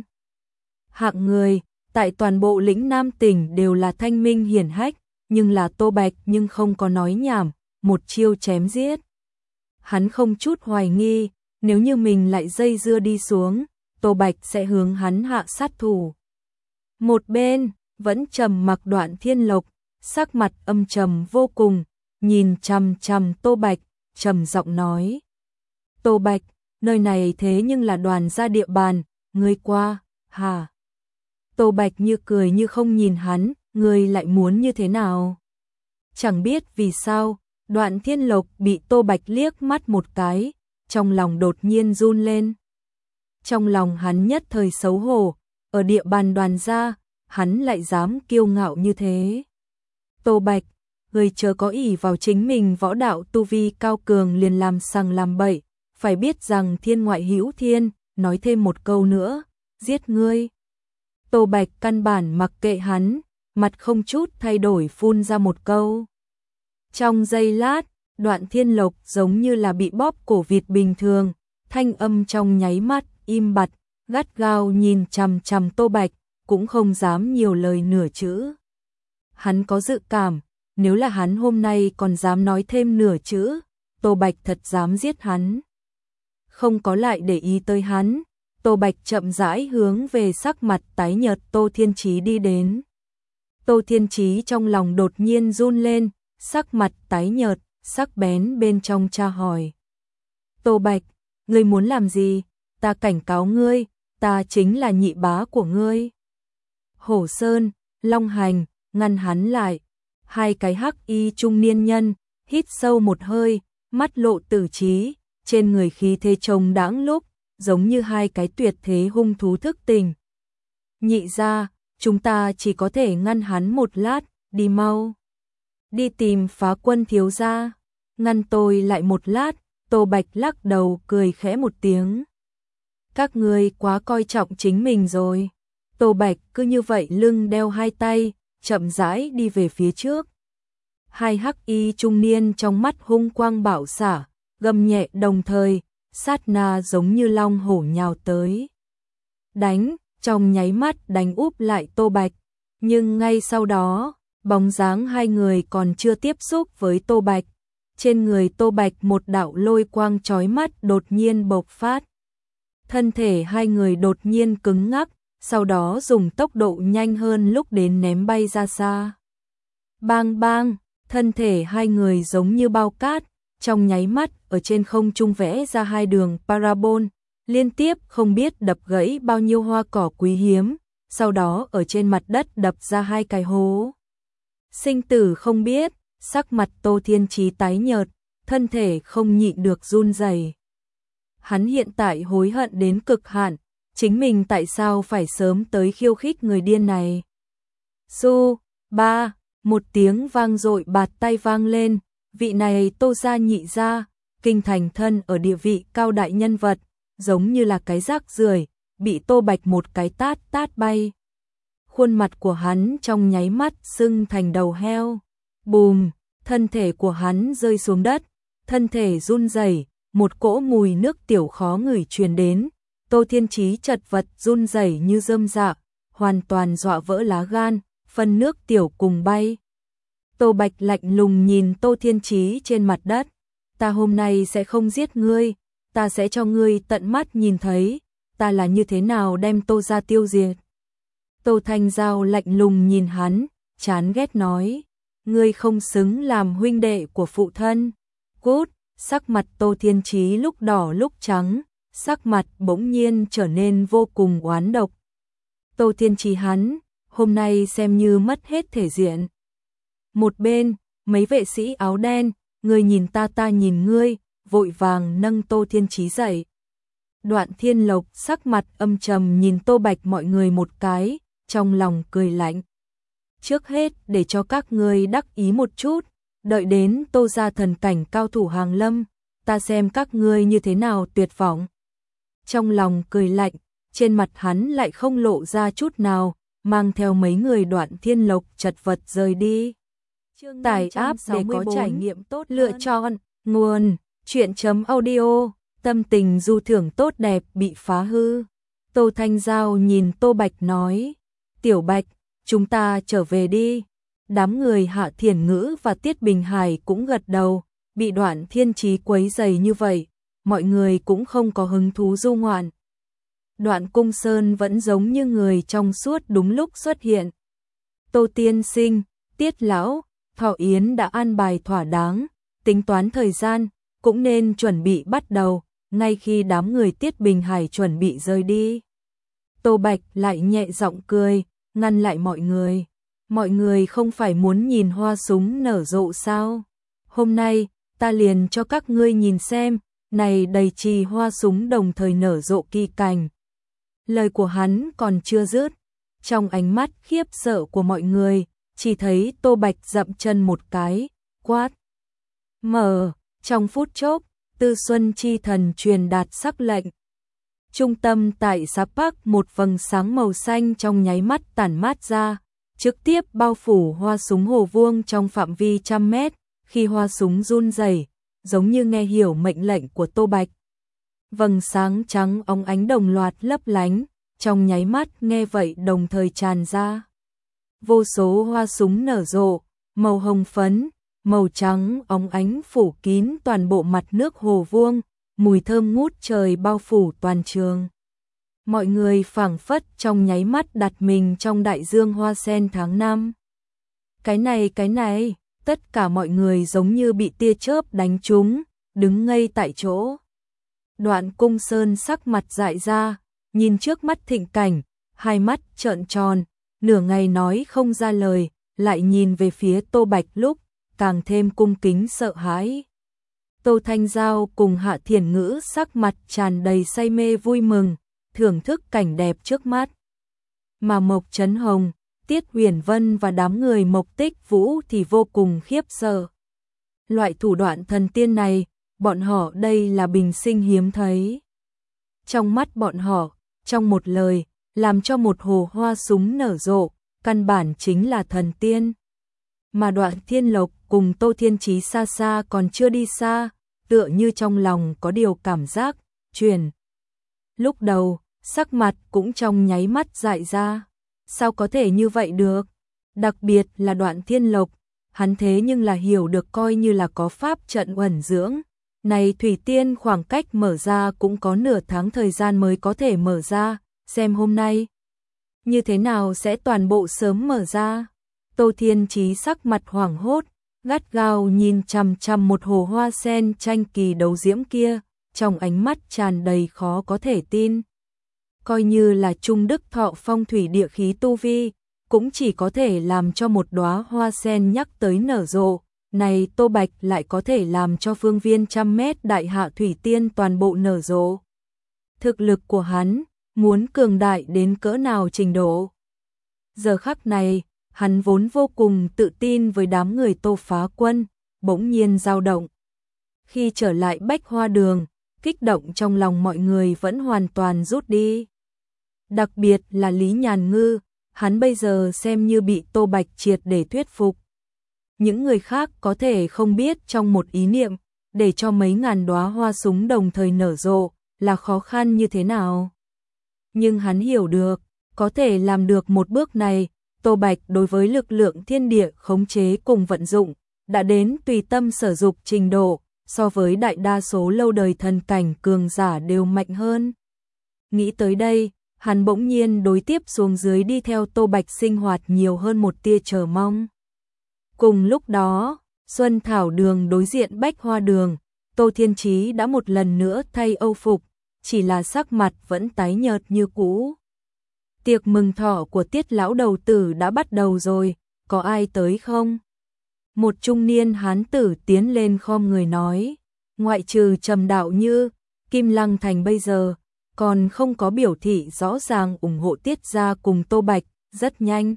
Hạng người, tại toàn bộ lĩnh Nam tỉnh đều là thanh minh hiển hách, nhưng là Tô Bạch nhưng không có nói nhảm, một chiêu chém giết. Hắn không chút hoài nghi, nếu như mình lại dây dưa đi xuống, Tô Bạch sẽ hướng hắn hạ sát thủ. Một bên, vẫn trầm mặc Đoạn Thiên Lộc, sắc mặt âm trầm vô cùng, nhìn chằm chằm Tô Bạch, trầm giọng nói. Tô Bạch, nơi này thế nhưng là Đoàn gia địa bàn, ngươi qua, hả? Tô Bạch như cười như không nhìn hắn, ngươi lại muốn như thế nào? Chẳng biết vì sao, Đoạn Thiên Lộc bị Tô Bạch liếc mắt một cái, trong lòng đột nhiên run lên. Trong lòng hắn nhất thời xấu hổ, ở địa bàn Đoàn gia, hắn lại dám kiêu ngạo như thế. Tô Bạch, người chớ có ỷ vào chính mình võ đạo tu vi cao cường liền làm sằng làm bậy, phải biết rằng thiên ngoại hữu thiên, nói thêm một câu nữa, giết ngươi. Tô Bạch căn bản mặc kệ hắn, mặt không chút thay đổi phun ra một câu. Trong giây lát, Đoạn Thiên Lộc giống như là bị bóp cổ vịt bình thường, thanh âm trong nháy mắt im bặt, gắt gao nhìn chằm chằm Tô Bạch, cũng không dám nhiều lời nửa chữ. Hắn có dự cảm, nếu là hắn hôm nay còn dám nói thêm nửa chữ, Tô Bạch thật dám giết hắn. Không có lại để ý tới hắn, Tô Bạch chậm rãi hướng về sắc mặt tái nhợt Tô Thiên Chí đi đến. Tô Thiên Chí trong lòng đột nhiên run lên, sắc mặt tái nhợt, sắc bén bên trong tra hỏi. Tô Bạch, ngươi muốn làm gì? Ta cảnh cáo ngươi, ta chính là nhị bá của ngươi. Hổ Sơn, Long Hành, ngăn hắn lại. Hai cái hắc y trung niên nhân, hít sâu một hơi, mắt lộ tử trí, trên người khí thế trông đãng lúc, giống như hai cái tuyệt thế hung thú thức tỉnh. Nhị ra, chúng ta chỉ có thể ngăn hắn một lát, đi mau. Đi tìm Phá Quân thiếu gia. Ngăn tôi lại một lát, Tô Bạch lắc đầu cười khẽ một tiếng. Các ngươi quá coi trọng chính mình rồi. Tô Bạch cứ như vậy lưng đeo hai tay, chậm rãi đi về phía trước. Hai hắc y trung niên trong mắt hung quang bạo xả, gầm nhẹ đồng thời, sát na giống như long hổ nhào tới. Đánh, trong nháy mắt đánh úp lại Tô Bạch, nhưng ngay sau đó, bóng dáng hai người còn chưa tiếp xúc với Tô Bạch. Trên người Tô Bạch một đạo lôi quang chói mắt đột nhiên bộc phát. Thân thể hai người đột nhiên cứng ngắc, sau đó dùng tốc độ nhanh hơn lúc đến ném bay ra xa. Bang bang, thân thể hai người giống như bao cát, trong nháy mắt ở trên không trung vẽ ra hai đường parabol, liên tiếp không biết đập gãy bao nhiêu hoa cỏ quý hiếm, sau đó ở trên mặt đất đập ra hai cái hố. Sinh tử không biết, sắc mặt Tô Thiên Chí tái nhợt, thân thể không nhịn được run rẩy. Hắn hiện tại hối hận đến cực hạn, chính mình tại sao phải sớm tới khiêu khích người điên này. Su, ba, một tiếng vang dội bạt tay vang lên, vị này Tô gia nhị gia, kinh thành thân ở địa vị cao đại nhân vật, giống như là cái rác rưởi, bị Tô Bạch một cái tát tát bay. Khuôn mặt của hắn trong nháy mắt sưng thành đầu heo. Bùm, thân thể của hắn rơi xuống đất, thân thể run rẩy, một cỗ mùi nước tiểu khó ngửi truyền đến. Tô Thiên Chí chật vật run rẩy như rơm rạ, hoàn toàn dọa vỡ lá gan, phân nước tiểu cùng bay. Tô Bạch lạnh lùng nhìn Tô Thiên Chí trên mặt đất, ta hôm nay sẽ không giết ngươi, ta sẽ cho ngươi tận mắt nhìn thấy, ta là như thế nào đem Tô gia tiêu diệt. Tô Thanh Giao lạnh lùng nhìn hắn, chán ghét nói, ngươi không xứng làm huynh đệ của phụ thân. Cút, sắc mặt Tô Thiên Chí lúc đỏ lúc trắng, sắc mặt bỗng nhiên trở nên vô cùng oán độc. Tô Thiên Chí hắn, hôm nay xem như mất hết thể diện. Một bên, mấy vệ sĩ áo đen, ngươi nhìn ta ta nhìn ngươi, vội vàng nâng Tô Thiên Chí dậy. Đoạn Thiên Lộc sắc mặt âm trầm nhìn Tô Bạch mọi người một cái, trong lòng cười lạnh. Trước hết để cho các ngươi đắc ý một chút, đợi đến Tô gia thần cảnh cao thủ hàng lâm, ta xem các ngươi như thế nào tuyệt vọng. Trong lòng cười lạnh, trên mặt hắn lại không lộ ra chút nào, mang theo mấy người Đoạn Thiên Lộc chật vật rời đi. Tải app để có trải nghiệm tốt lựa chọn, nguồn, chuyện chấm audio, tâm tình du thưởng tốt đẹp bị phá hư. Tô Thanh Giao nhìn Tô Bạch nói, Tiểu Bạch, chúng ta trở về đi. Đám người Hạ Thiển Ngữ và Tiết Bình Hải cũng gật đầu, bị Đoạn Thiên Chí quấy rầy như vậy, mọi người cũng không có hứng thú du ngoạn. Đoạn Cung Sơn vẫn giống như người trong suốt đúng lúc xuất hiện. Tô tiên sinh, Tiết lão, thọ yến đã an bài thỏa đáng, tính toán thời gian, cũng nên chuẩn bị bắt đầu, ngay khi đám người Tiết Bình Hải chuẩn bị rời đi. Tô Bạch lại nhẹ giọng cười, ngăn lại mọi người. Mọi người không phải muốn nhìn hoa súng nở rộ sao? Hôm nay, ta liền cho các ngươi nhìn xem, này đầy trì hoa súng đồng thời nở rộ kỳ cảnh. Lời của hắn còn chưa dứt, trong ánh mắt khiếp sợ của mọi người, chỉ thấy Tô Bạch dậm chân một cái, quát. Mở, trong phút chốc, Tư Xuân Chi Thần truyền đạt sắc lệnh. Trung tâm tại Sa Park một vầng sáng màu xanh trong nháy mắt tản mát ra, trực tiếp bao phủ hoa súng hồ vuông trong phạm vi trăm mét, khi hoa súng run rẩy, giống như nghe hiểu mệnh lệnh của Tô Bạch. Vầng sáng trắng óng ánh đồng loạt lấp lánh, trong nháy mắt nghe vậy đồng thời tràn ra. Vô số hoa súng nở rộ, màu hồng phấn, màu trắng óng ánh phủ kín toàn bộ mặt nước hồ vuông, mùi thơm ngút trời bao phủ toàn trường. Mọi người phảng phất trong nháy mắt đặt mình trong đại dương hoa sen tháng năm. Cái này cái này, tất cả mọi người giống như bị tia chớp đánh trúng, đứng ngây tại chỗ. Đoạn Cung Sơn sắc mặt dại ra, nhìn trước mắt thịnh cảnh, hai mắt trợn tròn, nửa ngày nói không ra lời, lại nhìn về phía Tô Bạch lúc, càng thêm cung kính sợ hãi. Tô Thanh Giao cùng Hạ Thiền Ngữ sắc mặt tràn đầy say mê vui mừng, thưởng thức cảnh đẹp trước mắt. Mà Mộc Chấn Hồng, Tiết Huyền Vân và đám người Mộc Tích Vũ thì vô cùng khiếp sợ. Loại thủ đoạn thần tiên này, bọn họ đây là bình sinh hiếm thấy. Trong mắt bọn họ, trong một lời, làm cho một hồ hoa súng nở rộ, căn bản chính là thần tiên. Mà Đoạn Thiên Lộc cùng Tô Thiên Chí xa xa còn chưa đi xa, tựa như trong lòng có điều cảm giác, truyền. Lúc đầu, sắc mặt cũng trong nháy mắt dại ra. Sao có thể như vậy được? Đặc biệt là Đoạn Thiên Lộc, hắn thế nhưng là hiểu được coi như là có pháp trận uẩn dưỡng. Này thủy tiên khoảng cách mở ra cũng có nửa tháng thời gian mới có thể mở ra, xem hôm nay. Như thế nào sẽ toàn bộ sớm mở ra? Tô Thiên Chí sắc mặt hoảng hốt, gắt gao nhìn chằm chằm một hồ hoa sen tranh kỳ đấu diễm kia, trong ánh mắt tràn đầy khó có thể tin. Coi như là Trung Đức Thọ phong thủy địa khí tu vi, cũng chỉ có thể làm cho một đóa hoa sen nhắc tới nở rộ, này Tô Bạch lại có thể làm cho phương viên trăm mét đại hạ thủy tiên toàn bộ nở rộ. Thực lực của hắn, muốn cường đại đến cỡ nào trình độ. Giờ khắc này, hắn vốn vô cùng tự tin với đám người Tô Phá Quân, bỗng nhiên dao động. Khi trở lại Bách Hoa Đường, kích động trong lòng mọi người vẫn hoàn toàn rút đi. Đặc biệt là Lý Nhàn Ngư, hắn bây giờ xem như bị Tô Bạch triệt để thuyết phục. Những người khác có thể không biết trong một ý niệm, để cho mấy ngàn đóa hoa súng đồng thời nở rộ, là khó khăn như thế nào. Nhưng hắn hiểu được, có thể làm được một bước này, Tô Bạch đối với lực lượng thiên địa khống chế cùng vận dụng, đã đến tùy tâm sở dục trình độ, so với đại đa số lâu đời thần cảnh cường giả đều mạnh hơn. Nghĩ tới đây, hắn bỗng nhiên đối tiếp xuống dưới đi theo Tô Bạch sinh hoạt nhiều hơn một tia chờ mong. Cùng lúc đó, Xuân Thảo Đường đối diện Bách Hoa Đường, Tô Thiên Chí đã một lần nữa thay âu phục, chỉ là sắc mặt vẫn tái nhợt như cũ. Tiệc mừng thọ của Tiết lão đầu tử đã bắt đầu rồi, có ai tới không? Một trung niên hán tử tiến lên khom người nói, ngoại trừ Trầm Đạo Như, Kim Lăng Thành bây giờ, còn không có biểu thị rõ ràng ủng hộ Tiết gia cùng Tô Bạch, rất nhanh.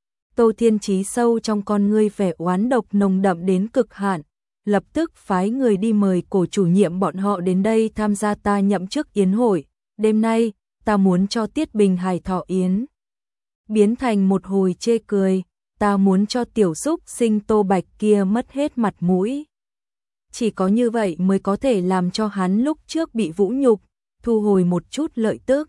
Tô Thiên Chí sâu trong con ngươi vẻ oán độc nồng đậm đến cực hạn, lập tức phái người đi mời cổ chủ nhiệm bọn họ đến đây tham gia ta nhậm chức yến hội, đêm nay, ta muốn cho Tiết Bình Hải thọ yến. Biến thành một hồi chê cười, ta muốn cho tiểu xúc sinh Tô Bạch kia mất hết mặt mũi. Chỉ có như vậy mới có thể làm cho hắn lúc trước bị vũ nhục, thu hồi một chút lợi tức.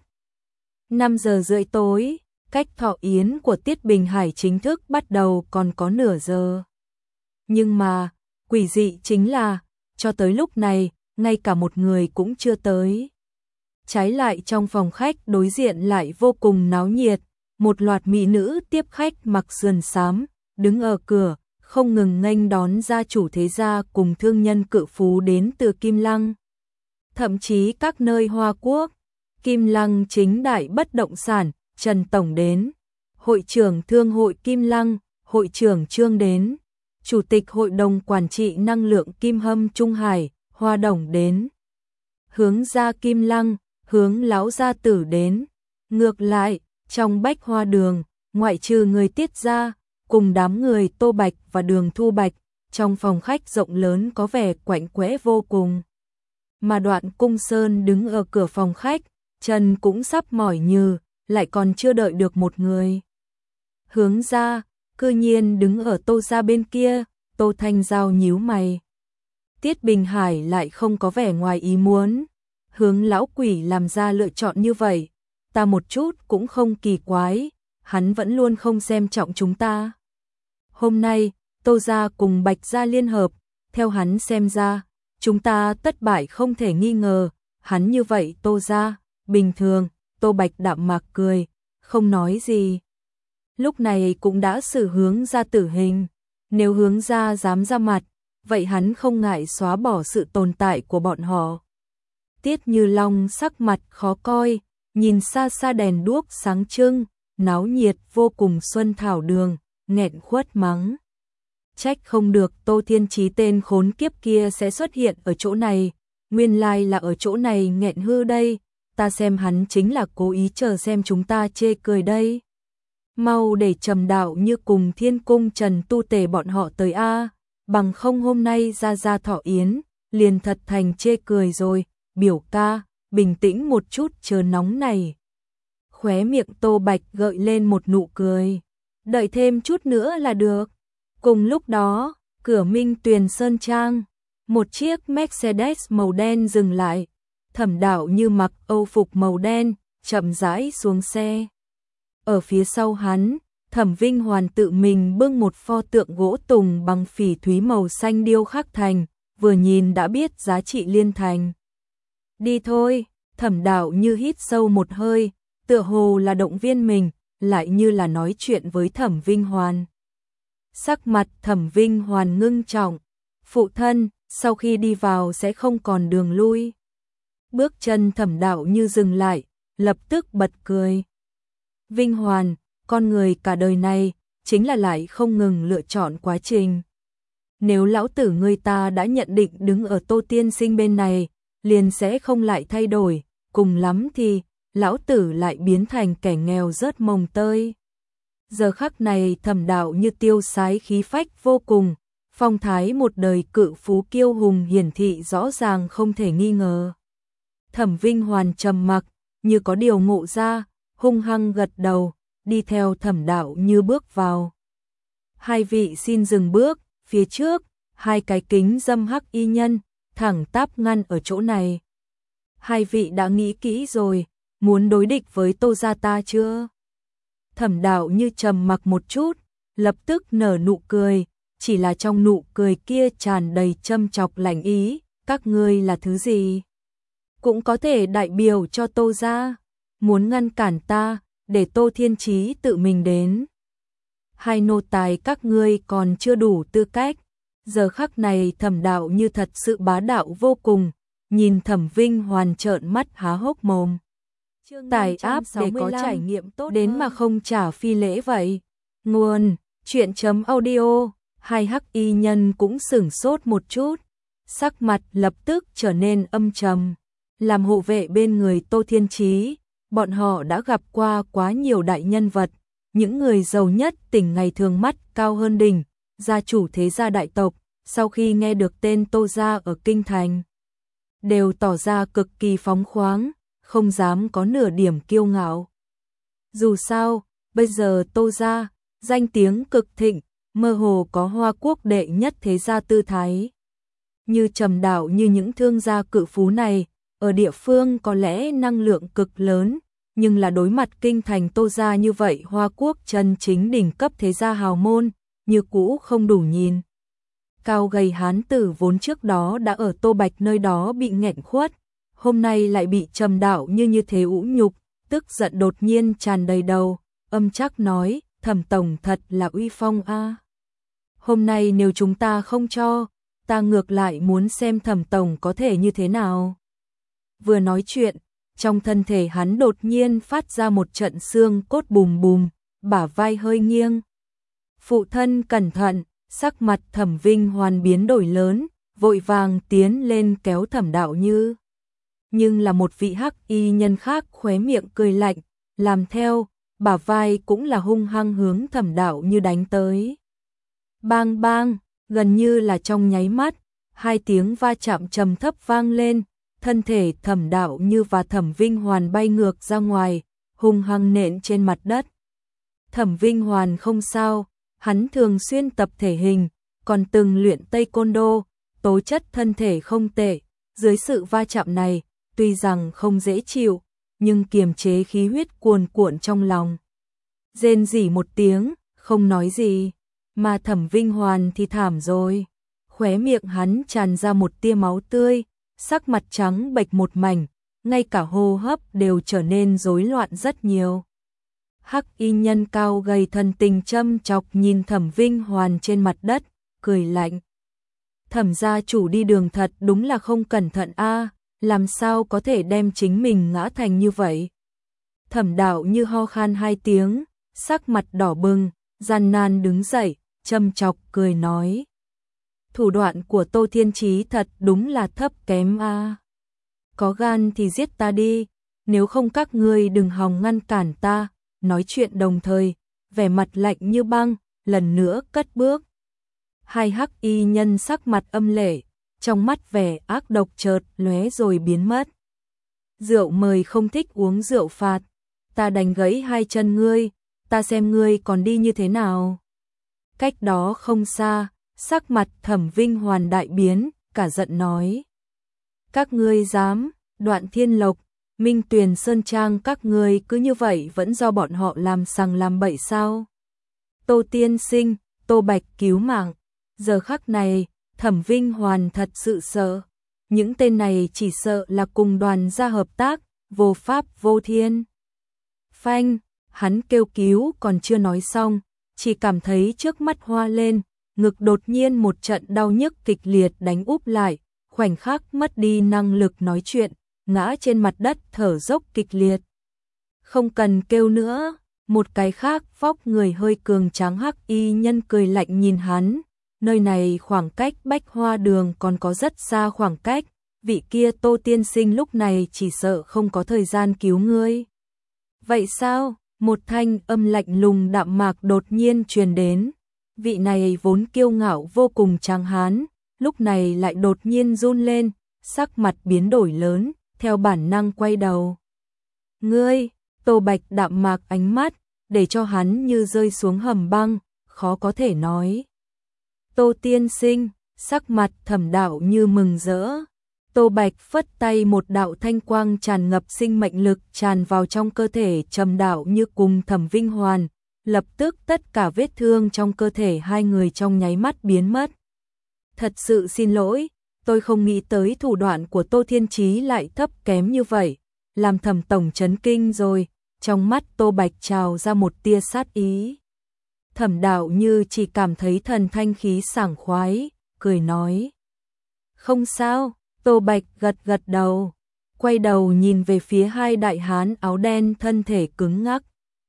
năm giờ rưỡi tối, cách thọ yến của Tiết Bình Hải chính thức bắt đầu còn có nửa giờ. Nhưng mà, quỷ dị chính là, cho tới lúc này, ngay cả một người cũng chưa tới. Trái lại trong phòng khách đối diện lại vô cùng náo nhiệt, một loạt mỹ nữ tiếp khách mặc sườn xám, đứng ở cửa, không ngừng nghênh đón gia chủ thế gia cùng thương nhân cự phú đến từ Kim Lăng. Thậm chí các nơi Hoa Quốc, Kim Lăng chính đại bất động sản, Trần Tổng đến, hội trưởng Thương hội Kim Lăng, hội trưởng Trương đến, chủ tịch hội đồng quản trị năng lượng Kim Hâm Trung Hải, Hoa Đồng đến. Hướng gia Kim Lăng, hướng lão gia tử đến. Ngược lại, trong Bách Hoa Đường, ngoại trừ người Tiết gia, cùng đám người Tô Bạch và Đường Thu Bạch, trong phòng khách rộng lớn có vẻ quạnh quẽ vô cùng. Mà Đoạn Cung Sơn đứng ở cửa phòng khách, chân cũng sắp mỏi nhừ, lại còn chưa đợi được một người. Hướng gia, cư nhiên đứng ở Tô gia bên kia, Tô Thanh Giao nhíu mày. Tiết Bình Hải lại không có vẻ ngoài ý muốn. Hướng lão quỷ làm ra lựa chọn như vậy, ta một chút cũng không kỳ quái, hắn vẫn luôn không xem trọng chúng ta. Hôm nay, Tô gia cùng Bạch gia liên hợp, theo hắn xem ra, chúng ta tất bại không thể nghi ngờ, hắn như vậy Tô gia, bình thường, Tô Bạch đạm mạc cười, không nói gì. Lúc này cũng đã xử Hướng gia tử hình, nếu Hướng gia dám ra mặt, vậy hắn không ngại xóa bỏ sự tồn tại của bọn họ. Tiết Như Long sắc mặt khó coi, nhìn xa xa đèn đuốc sáng trưng, náo nhiệt vô cùng Xuân Thảo Đường, nghẹn khuất mắng. Trách không được Tô Thiên Chí tên khốn kiếp kia sẽ xuất hiện ở chỗ này, nguyên lai là ở chỗ này nghẹn hư đây, ta xem hắn chính là cố ý chờ xem chúng ta chê cười đây. Mau để Trầm Đạo Như cùng Thiên Cung Trần Tu Tề bọn họ tới a, bằng không hôm nay ra ra thọ yến, liền thật thành chê cười rồi. Biểu ca, bình tĩnh một chút chờ nóng này. Khóe miệng Tô Bạch gợi lên một nụ cười. Đợi thêm chút nữa là được. Cùng lúc đó, cửa Minh Tuyền Sơn Trang, một chiếc Mercedes màu đen dừng lại. Thẩm Đạo Như mặc âu phục màu đen, chậm rãi xuống xe. Ở phía sau hắn, Thẩm Vinh Hoàn tự mình bưng một pho tượng gỗ tùng bằng phỉ thúy màu xanh điêu khắc thành, vừa nhìn đã biết giá trị liên thành. Đi thôi, Thẩm Đạo Như hít sâu một hơi, tựa hồ là động viên mình, lại như là nói chuyện với Thẩm Vinh Hoàn. Sắc mặt Thẩm Vinh Hoàn ngưng trọng, phụ thân, sau khi đi vào sẽ không còn đường lui. Bước chân Thẩm Đạo Như dừng lại, lập tức bật cười. Vinh Hoàn, con người cả đời này, chính là lại không ngừng lựa chọn quá trình. Nếu lão tử người ta đã nhận định đứng ở Tô tiên sinh bên này, liền sẽ không lại thay đổi, cùng lắm thì, lão tử lại biến thành kẻ nghèo rớt mồng tơi. Giờ khắc này Thẩm Đạo Như tiêu sái khí phách vô cùng, phong thái một đời cự phú kiêu hùng hiển thị rõ ràng không thể nghi ngờ. Thẩm Vinh Hoàn trầm mặc, như có điều ngộ ra, hung hăng gật đầu, đi theo Thẩm Đạo Như bước vào. Hai vị xin dừng bước, phía trước, hai cái kính dâm hắc y nhân, thẳng tắp ngăn ở chỗ này. Hai vị đã nghĩ kỹ rồi, muốn đối địch với Tô gia ta chưa? Thẩm Đạo Như trầm mặc một chút, lập tức nở nụ cười, chỉ là trong nụ cười kia tràn đầy châm chọc lạnh ý, các ngươi là thứ gì? Cũng có thể đại biểu cho Tô gia, muốn ngăn cản ta, để Tô Thiên Chí tự mình đến. Hai nô tài các ngươi còn chưa đủ tư cách. Giờ khắc này Thẩm Đạo Như thật sự bá đạo vô cùng, nhìn Thẩm Vinh Hoàn trợn mắt há hốc mồm. Tài áp để có trải nghiệm tốt đến hơn mà không trả phi lễ vậy. Nguồn, chuyện chấm audio, hai hắc y nhân cũng sửng sốt một chút, sắc mặt lập tức trở nên âm trầm. Làm hộ vệ bên người Tô Thiên Chí, bọn họ đã gặp qua quá nhiều đại nhân vật, những người giàu nhất tỉnh ngày thường mắt cao hơn đỉnh, gia chủ thế gia đại tộc, sau khi nghe được tên Tô gia ở kinh thành, đều tỏ ra cực kỳ phóng khoáng, không dám có nửa điểm kiêu ngạo. Dù sao, bây giờ Tô gia, danh tiếng cực thịnh, mơ hồ có Hoa Quốc đệ nhất thế gia tư thái. Như Trầm Đạo như những thương gia cự phú này, ở địa phương có lẽ năng lượng cực lớn, nhưng là đối mặt kinh thành Tô gia như vậy Hoa Quốc chân chính đỉnh cấp thế gia hào môn, như cũ không đủ nhìn. Cao gầy hán tử vốn trước đó đã ở Tô Bạch nơi đó bị nghẹn khuất, hôm nay lại bị Trầm đạo như như thế ũ nhục, tức giận đột nhiên tràn đầy đầu, âm chắc nói, Thẩm tổng thật là uy phong a. Hôm nay nếu chúng ta không cho, ta ngược lại muốn xem Thẩm tổng có thể như thế nào. Vừa nói chuyện, trong thân thể hắn đột nhiên phát ra một trận xương cốt bùm bùm, bả vai hơi nghiêng. Phụ thân cẩn thận, sắc mặt Thẩm Vinh Hoàn biến đổi lớn, vội vàng tiến lên kéo Thẩm đạo như. Nhưng là một vị hắc y nhân khác khóe miệng cười lạnh, làm theo, bả vai cũng là hung hăng hướng Thẩm đạo như đánh tới. Bang bang, gần như là trong nháy mắt, hai tiếng va chạm trầm thấp vang lên, thân thể Thẩm đạo như và Thẩm Vinh Hoàn bay ngược ra ngoài, hung hăng nện trên mặt đất. Thẩm Vinh Hoàn không sao, hắn thường xuyên tập thể hình, còn từng luyện taekwondo, tố chất thân thể không tệ, dưới sự va chạm này, tuy rằng không dễ chịu, nhưng kiềm chế khí huyết cuồn cuộn trong lòng. Rên rỉ một tiếng, không nói gì, mà Thẩm Vinh Hoàn thì thảm rồi. Khóe miệng hắn tràn ra một tia máu tươi, sắc mặt trắng bệch một mảnh, ngay cả hô hấp đều trở nên rối loạn rất nhiều. Hắc y nhân cao gầy thần tình châm chọc nhìn Thẩm Vinh Hoàn trên mặt đất, cười lạnh. Thẩm gia chủ đi đường thật đúng là không cẩn thận a, làm sao có thể đem chính mình ngã thành như vậy. Thẩm đạo như ho khan hai tiếng, sắc mặt đỏ bừng, gian nan đứng dậy, châm chọc cười nói. Thủ đoạn của Tô Thiên Chí thật đúng là thấp kém a. Có gan thì giết ta đi, nếu không các ngươi đừng hòng ngăn cản ta. Nói chuyện đồng thời, vẻ mặt lạnh như băng, lần nữa cất bước. Hai hắc y nhân sắc mặt âm lệ, trong mắt vẻ ác độc chợt lóe rồi biến mất. Rượu mời không thích uống rượu phạt, ta đánh gãy hai chân ngươi, ta xem ngươi còn đi như thế nào. Cách đó không xa, sắc mặt Thẩm Vinh Hoàn đại biến, cả giận nói. Các ngươi dám, Đoạn Thiên Lộc, Minh Tuyền Sơn Trang các ngươi cứ như vậy vẫn do bọn họ làm sằng làm bậy sao? Tô Tiên Sinh, Tô Bạch cứu mạng. Giờ khắc này, Thẩm Vinh Hoàn thật sự sợ. Những tên này chỉ sợ là cùng đoàn gia hợp tác, vô pháp vô thiên. Phanh, hắn kêu cứu còn chưa nói xong, chỉ cảm thấy trước mắt hoa lên, ngực đột nhiên một trận đau nhức kịch liệt đánh úp lại, khoảnh khắc mất đi năng lực nói chuyện, ngã trên mặt đất thở dốc kịch liệt. Không cần kêu nữa, một cái khác vóc người hơi cường tráng hắc y nhân cười lạnh nhìn hắn, nơi này khoảng cách Bách Hoa Đường còn có rất xa khoảng cách, vị kia Tô tiên sinh lúc này chỉ sợ không có thời gian cứu ngươi. Vậy sao? Một thanh âm lạnh lùng đạm mạc đột nhiên truyền đến, vị này vốn kiêu ngạo vô cùng tráng hán, lúc này lại đột nhiên run lên, sắc mặt biến đổi lớn, theo bản năng quay đầu. Ngươi, Tô Bạch đạm mạc ánh mắt, để cho hắn như rơi xuống hầm băng, khó có thể nói. Tô tiên sinh, sắc mặt Thẩm đạo như mừng rỡ. Tô Bạch phất tay một đạo thanh quang tràn ngập sinh mệnh lực tràn vào trong cơ thể Trầm đạo như cùng Thẩm Vinh Hoàn, lập tức tất cả vết thương trong cơ thể hai người trong nháy mắt biến mất. Thật sự xin lỗi, tôi không nghĩ tới thủ đoạn của Tô Thiên Chí lại thấp kém như vậy, làm Thẩm tổng chấn kinh rồi, trong mắt Tô Bạch trào ra một tia sát ý. Thẩm đạo như chỉ cảm thấy thần thanh khí sảng khoái, cười nói. Không sao. Tô Bạch gật gật đầu, quay đầu nhìn về phía hai đại hán áo đen thân thể cứng ngắc.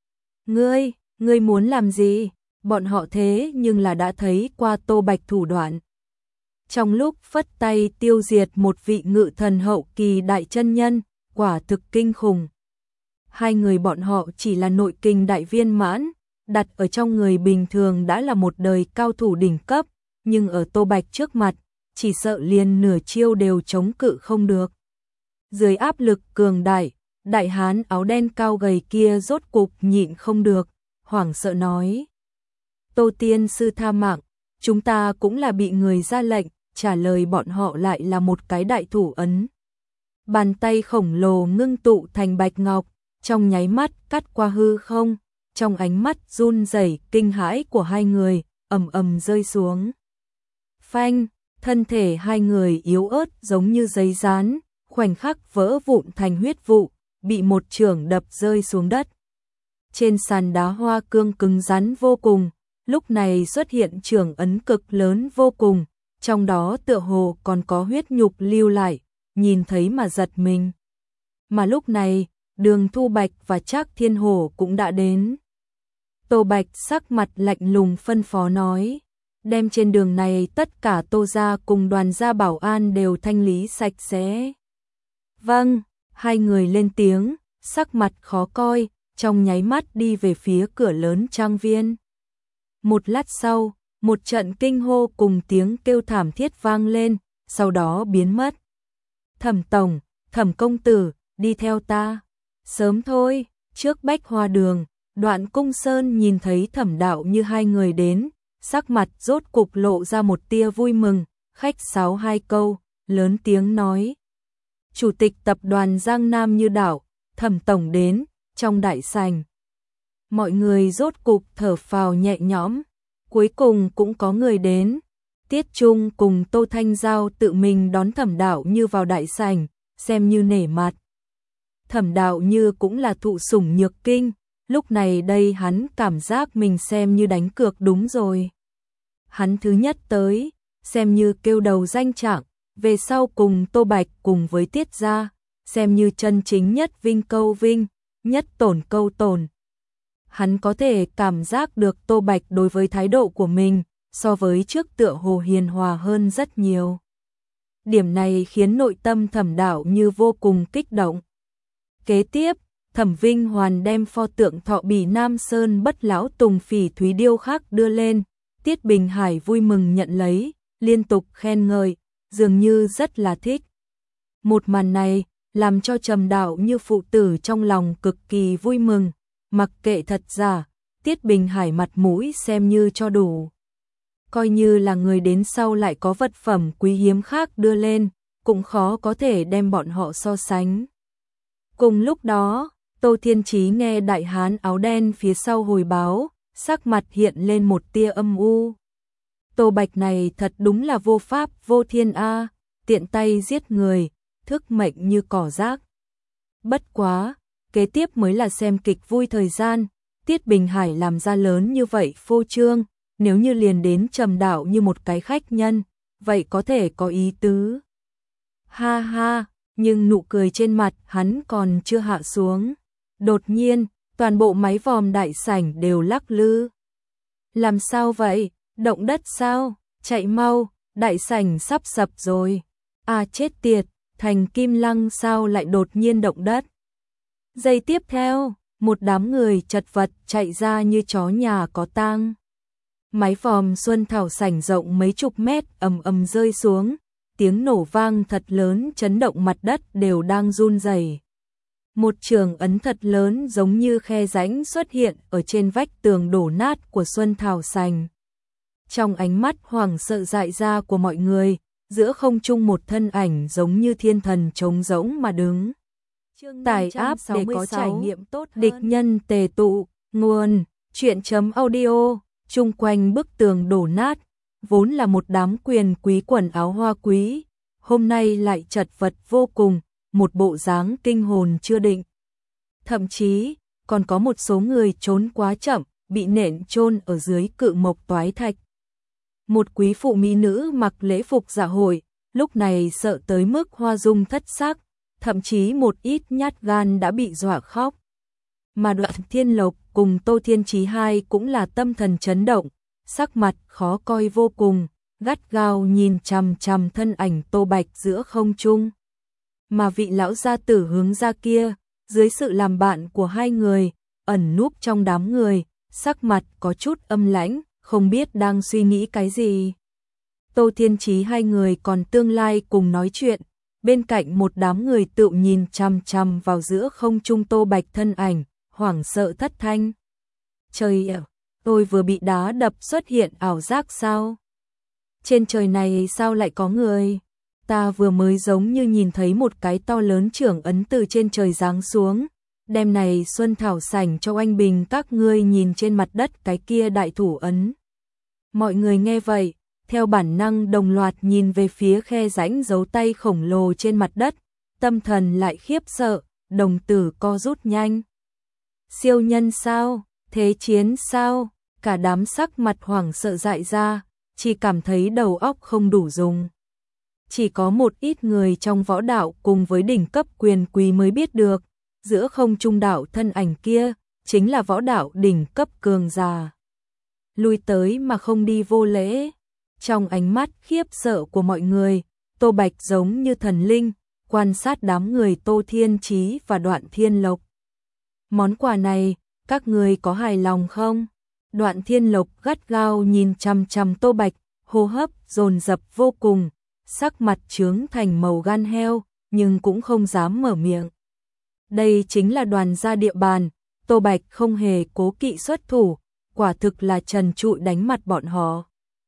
Ngươi, ngươi muốn làm gì? Bọn họ thế nhưng là đã thấy qua Tô Bạch thủ đoạn. Trong lúc phất tay tiêu diệt một vị ngự thần hậu kỳ đại chân nhân, quả thực kinh khủng. Hai người bọn họ chỉ là nội kình đại viên mãn, đặt ở trong người bình thường đã là một đời cao thủ đỉnh cấp, nhưng ở Tô Bạch trước mặt, chỉ sợ liền nửa chiêu đều chống cự không được. Dưới áp lực cường đại, đại hán áo đen cao gầy kia rốt cục nhịn không được, hoảng sợ nói. Tô tiên sư tha mạng, chúng ta cũng là bị người ra lệnh, trả lời bọn họ lại là một cái đại thủ ấn. Bàn tay khổng lồ ngưng tụ thành bạch ngọc, trong nháy mắt cắt qua hư không, trong ánh mắt run rẩy kinh hãi của hai người, ầm ầm rơi xuống. Phanh! Thân thể hai người yếu ớt giống như giấy dán, khoảnh khắc vỡ vụn thành huyết vụ, bị một chưởng đập rơi xuống đất. Trên sàn đá hoa cương cứng rắn vô cùng, lúc này xuất hiện chưởng ấn cực lớn vô cùng, trong đó tựa hồ còn có huyết nhục lưu lại, nhìn thấy mà giật mình. Mà lúc này, Đường Thu Bạch và Trác Thiên Hổ cũng đã đến. Tô Bạch sắc mặt lạnh lùng phân phó nói, đem trên đường này tất cả Tô gia cùng Đoàn gia bảo an đều thanh lý sạch sẽ. Vâng, hai người lên tiếng, sắc mặt khó coi, trong nháy mắt đi về phía cửa lớn trang viên. Một lát sau, một trận kinh hô cùng tiếng kêu thảm thiết vang lên, sau đó biến mất. Thẩm tổng, Thẩm công tử, đi theo ta. Sớm thôi, trước Bách Hoa Đường, Đoạn Cung Sơn nhìn thấy Thẩm đạo như hai người đến, sắc mặt rốt cục lộ ra một tia vui mừng, khách sáo hai câu, lớn tiếng nói. Chủ tịch tập đoàn Giang Nam Như Đảo, Thẩm tổng đến, trong đại sảnh. Mọi người rốt cục thở phào nhẹ nhõm, cuối cùng cũng có người đến. Tiết Trung cùng Tô Thanh Giao tự mình đón Thẩm đạo như vào đại sảnh, xem như nể mặt. Thẩm đạo như cũng là thụ sủng nhược kinh, lúc này đây hắn cảm giác mình xem như đánh cược đúng rồi. Hắn thứ nhất tới, xem như kêu đầu danh trạng, về sau cùng Tô Bạch cùng với Tiết gia, xem như chân chính nhất vinh câu vinh, nhất tổn câu tổn. Hắn có thể cảm giác được Tô Bạch đối với thái độ của mình, so với trước tựa hồ hiền hòa hơn rất nhiều. Điểm này khiến nội tâm Thẩm đạo như vô cùng kích động. Kế tiếp, Thẩm Vinh Hoàn đem pho tượng Thọ Bỉ Nam Sơn Bất Lão Tùng Phỉ Thúy điêu khắc đưa lên, Tiết Bình Hải vui mừng nhận lấy, liên tục khen ngợi, dường như rất là thích. Một màn này làm cho Trầm đạo như phụ tử trong lòng cực kỳ vui mừng, mặc kệ thật giả, Tiết Bình Hải mặt mũi xem như cho đủ. Coi như là người đến sau lại có vật phẩm quý hiếm khác đưa lên, cũng khó có thể đem bọn họ so sánh. Cùng lúc đó, Tô Thiên Chí nghe đại hán áo đen phía sau hồi báo, sắc mặt hiện lên một tia âm u. Tô Bạch này thật đúng là vô pháp vô thiên a, tiện tay giết người, thức mệnh như cỏ rác. Bất quá, kế tiếp mới là xem kịch vui thời gian, Tiết Bình Hải làm ra lớn như vậy phô trương, nếu như liền đến Trầm đạo như một cái khách nhân, vậy có thể có ý tứ. Ha ha, nhưng nụ cười trên mặt hắn còn chưa hạ xuống. Đột nhiên, toàn bộ máy vòm đại sảnh đều lắc lư. Làm sao vậy? Động đất sao? Chạy mau, đại sảnh sắp sập rồi. À chết tiệt, thành Kim Lăng sao lại đột nhiên động đất? Giây tiếp theo, một đám người chật vật chạy ra như chó nhà có tang. Máy vòm Xuân Thảo sảnh rộng mấy chục mét ầm ầm rơi xuống, tiếng nổ vang thật lớn chấn động mặt đất đều đang run rẩy. Một trường ấn thật lớn giống như khe rãnh xuất hiện ở trên vách tường đổ nát của Xuân Thảo sành. Trong ánh mắt hoảng sợ dại ra của mọi người, giữa không trung một thân ảnh giống như thiên thần trống rỗng mà đứng. Tải áp để có trải nghiệm tốt hơn. Địch nhân tề tụ, nguồn, truyện.audio, chung quanh bức tường đổ nát, vốn là một đám quyền quý quần áo hoa quý, hôm nay lại chật vật vô cùng, một bộ dáng kinh hồn chưa định. Thậm chí, còn có một số người trốn quá chậm, bị nện chôn ở dưới cự mộc toái thạch. Một quý phụ mỹ nữ mặc lễ phục dạ hội, lúc này sợ tới mức hoa dung thất sắc, thậm chí một ít nhát gan đã bị dọa khóc. Mà Đoạn Thiên Lộc cùng Tô Thiên Chí hai cũng là tâm thần chấn động, sắc mặt khó coi vô cùng, gắt gao nhìn chằm chằm thân ảnh Tô Bạch giữa không trung. Mà vị lão gia tử hướng ra kia, dưới sự làm bạn của hai người, ẩn núp trong đám người, sắc mặt có chút âm lãnh, không biết đang suy nghĩ cái gì. Tô Thiên Chí hai người còn tương lai cùng nói chuyện, bên cạnh một đám người tự nhìn chằm chằm vào giữa không trung Tô Bạch thân ảnh, hoảng sợ thất thanh. Trời ạ, tôi vừa bị đá đập xuất hiện ảo giác sao? Trên trời này sao lại có người? Ta vừa mới giống như nhìn thấy một cái to lớn trưởng ấn từ trên trời giáng xuống. Đêm này Xuân Thảo sảnh cho anh Bình các ngươi nhìn trên mặt đất cái kia đại thủ ấn. Mọi người nghe vậy, theo bản năng đồng loạt nhìn về phía khe rãnh dấu tay khổng lồ trên mặt đất, tâm thần lại khiếp sợ, đồng tử co rút nhanh. Siêu nhân sao? Thế chiến sao? Cả đám sắc mặt hoảng sợ dại ra, chỉ cảm thấy đầu óc không đủ dùng. Chỉ có một ít người trong võ đạo cùng với đỉnh cấp quyền quý mới biết được, giữa không trung đạo thân ảnh kia, chính là võ đạo đỉnh cấp cường giả. Lui tới mà không đi vô lễ. Trong ánh mắt khiếp sợ của mọi người, Tô Bạch giống như thần linh, quan sát đám người Tô Thiên Chí và Đoạn Thiên Lộc. Món quà này, các người có hài lòng không? Đoạn Thiên Lộc gắt gao nhìn chằm chằm Tô Bạch, hô hấp dồn dập vô cùng, sắc mặt trướng thành màu gan heo, nhưng cũng không dám mở miệng. Đây chính là Đoàn gia địa bàn, Tô Bạch không hề cố kỵ xuất thủ, quả thực là trần trụi đánh mặt bọn họ.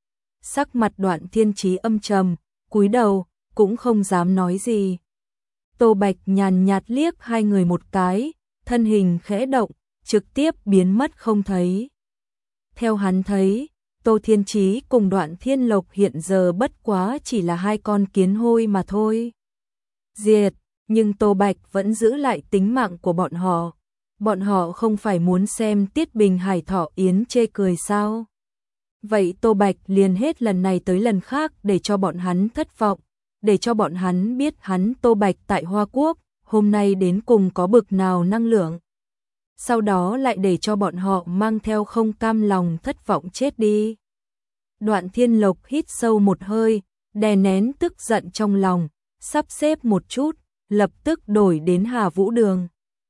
Sắc mặt Đoạn Thiên Chí âm trầm, cúi đầu, cũng không dám nói gì. Tô Bạch nhàn nhạt liếc hai người một cái, thân hình khẽ động, trực tiếp biến mất không thấy. Theo hắn thấy, Tô Thiên Chí cùng Đoạn Thiên Lộc hiện giờ bất quá chỉ là hai con kiến hôi mà thôi. Diệt, nhưng Tô Bạch vẫn giữ lại tính mạng của bọn họ. Bọn họ không phải muốn xem Tiết Bình Hải Thọ Yến chê cười sao? Vậy Tô Bạch liền hết lần này tới lần khác để cho bọn hắn thất vọng, để cho bọn hắn biết hắn Tô Bạch tại Hoa Quốc, hôm nay đến cùng có bực nào năng lượng. Sau đó lại để cho bọn họ mang theo không cam lòng thất vọng chết đi. Đoạn Thiên Lộc hít sâu một hơi, đè nén tức giận trong lòng, sắp xếp một chút, lập tức đổi đến Hà Vũ Đường.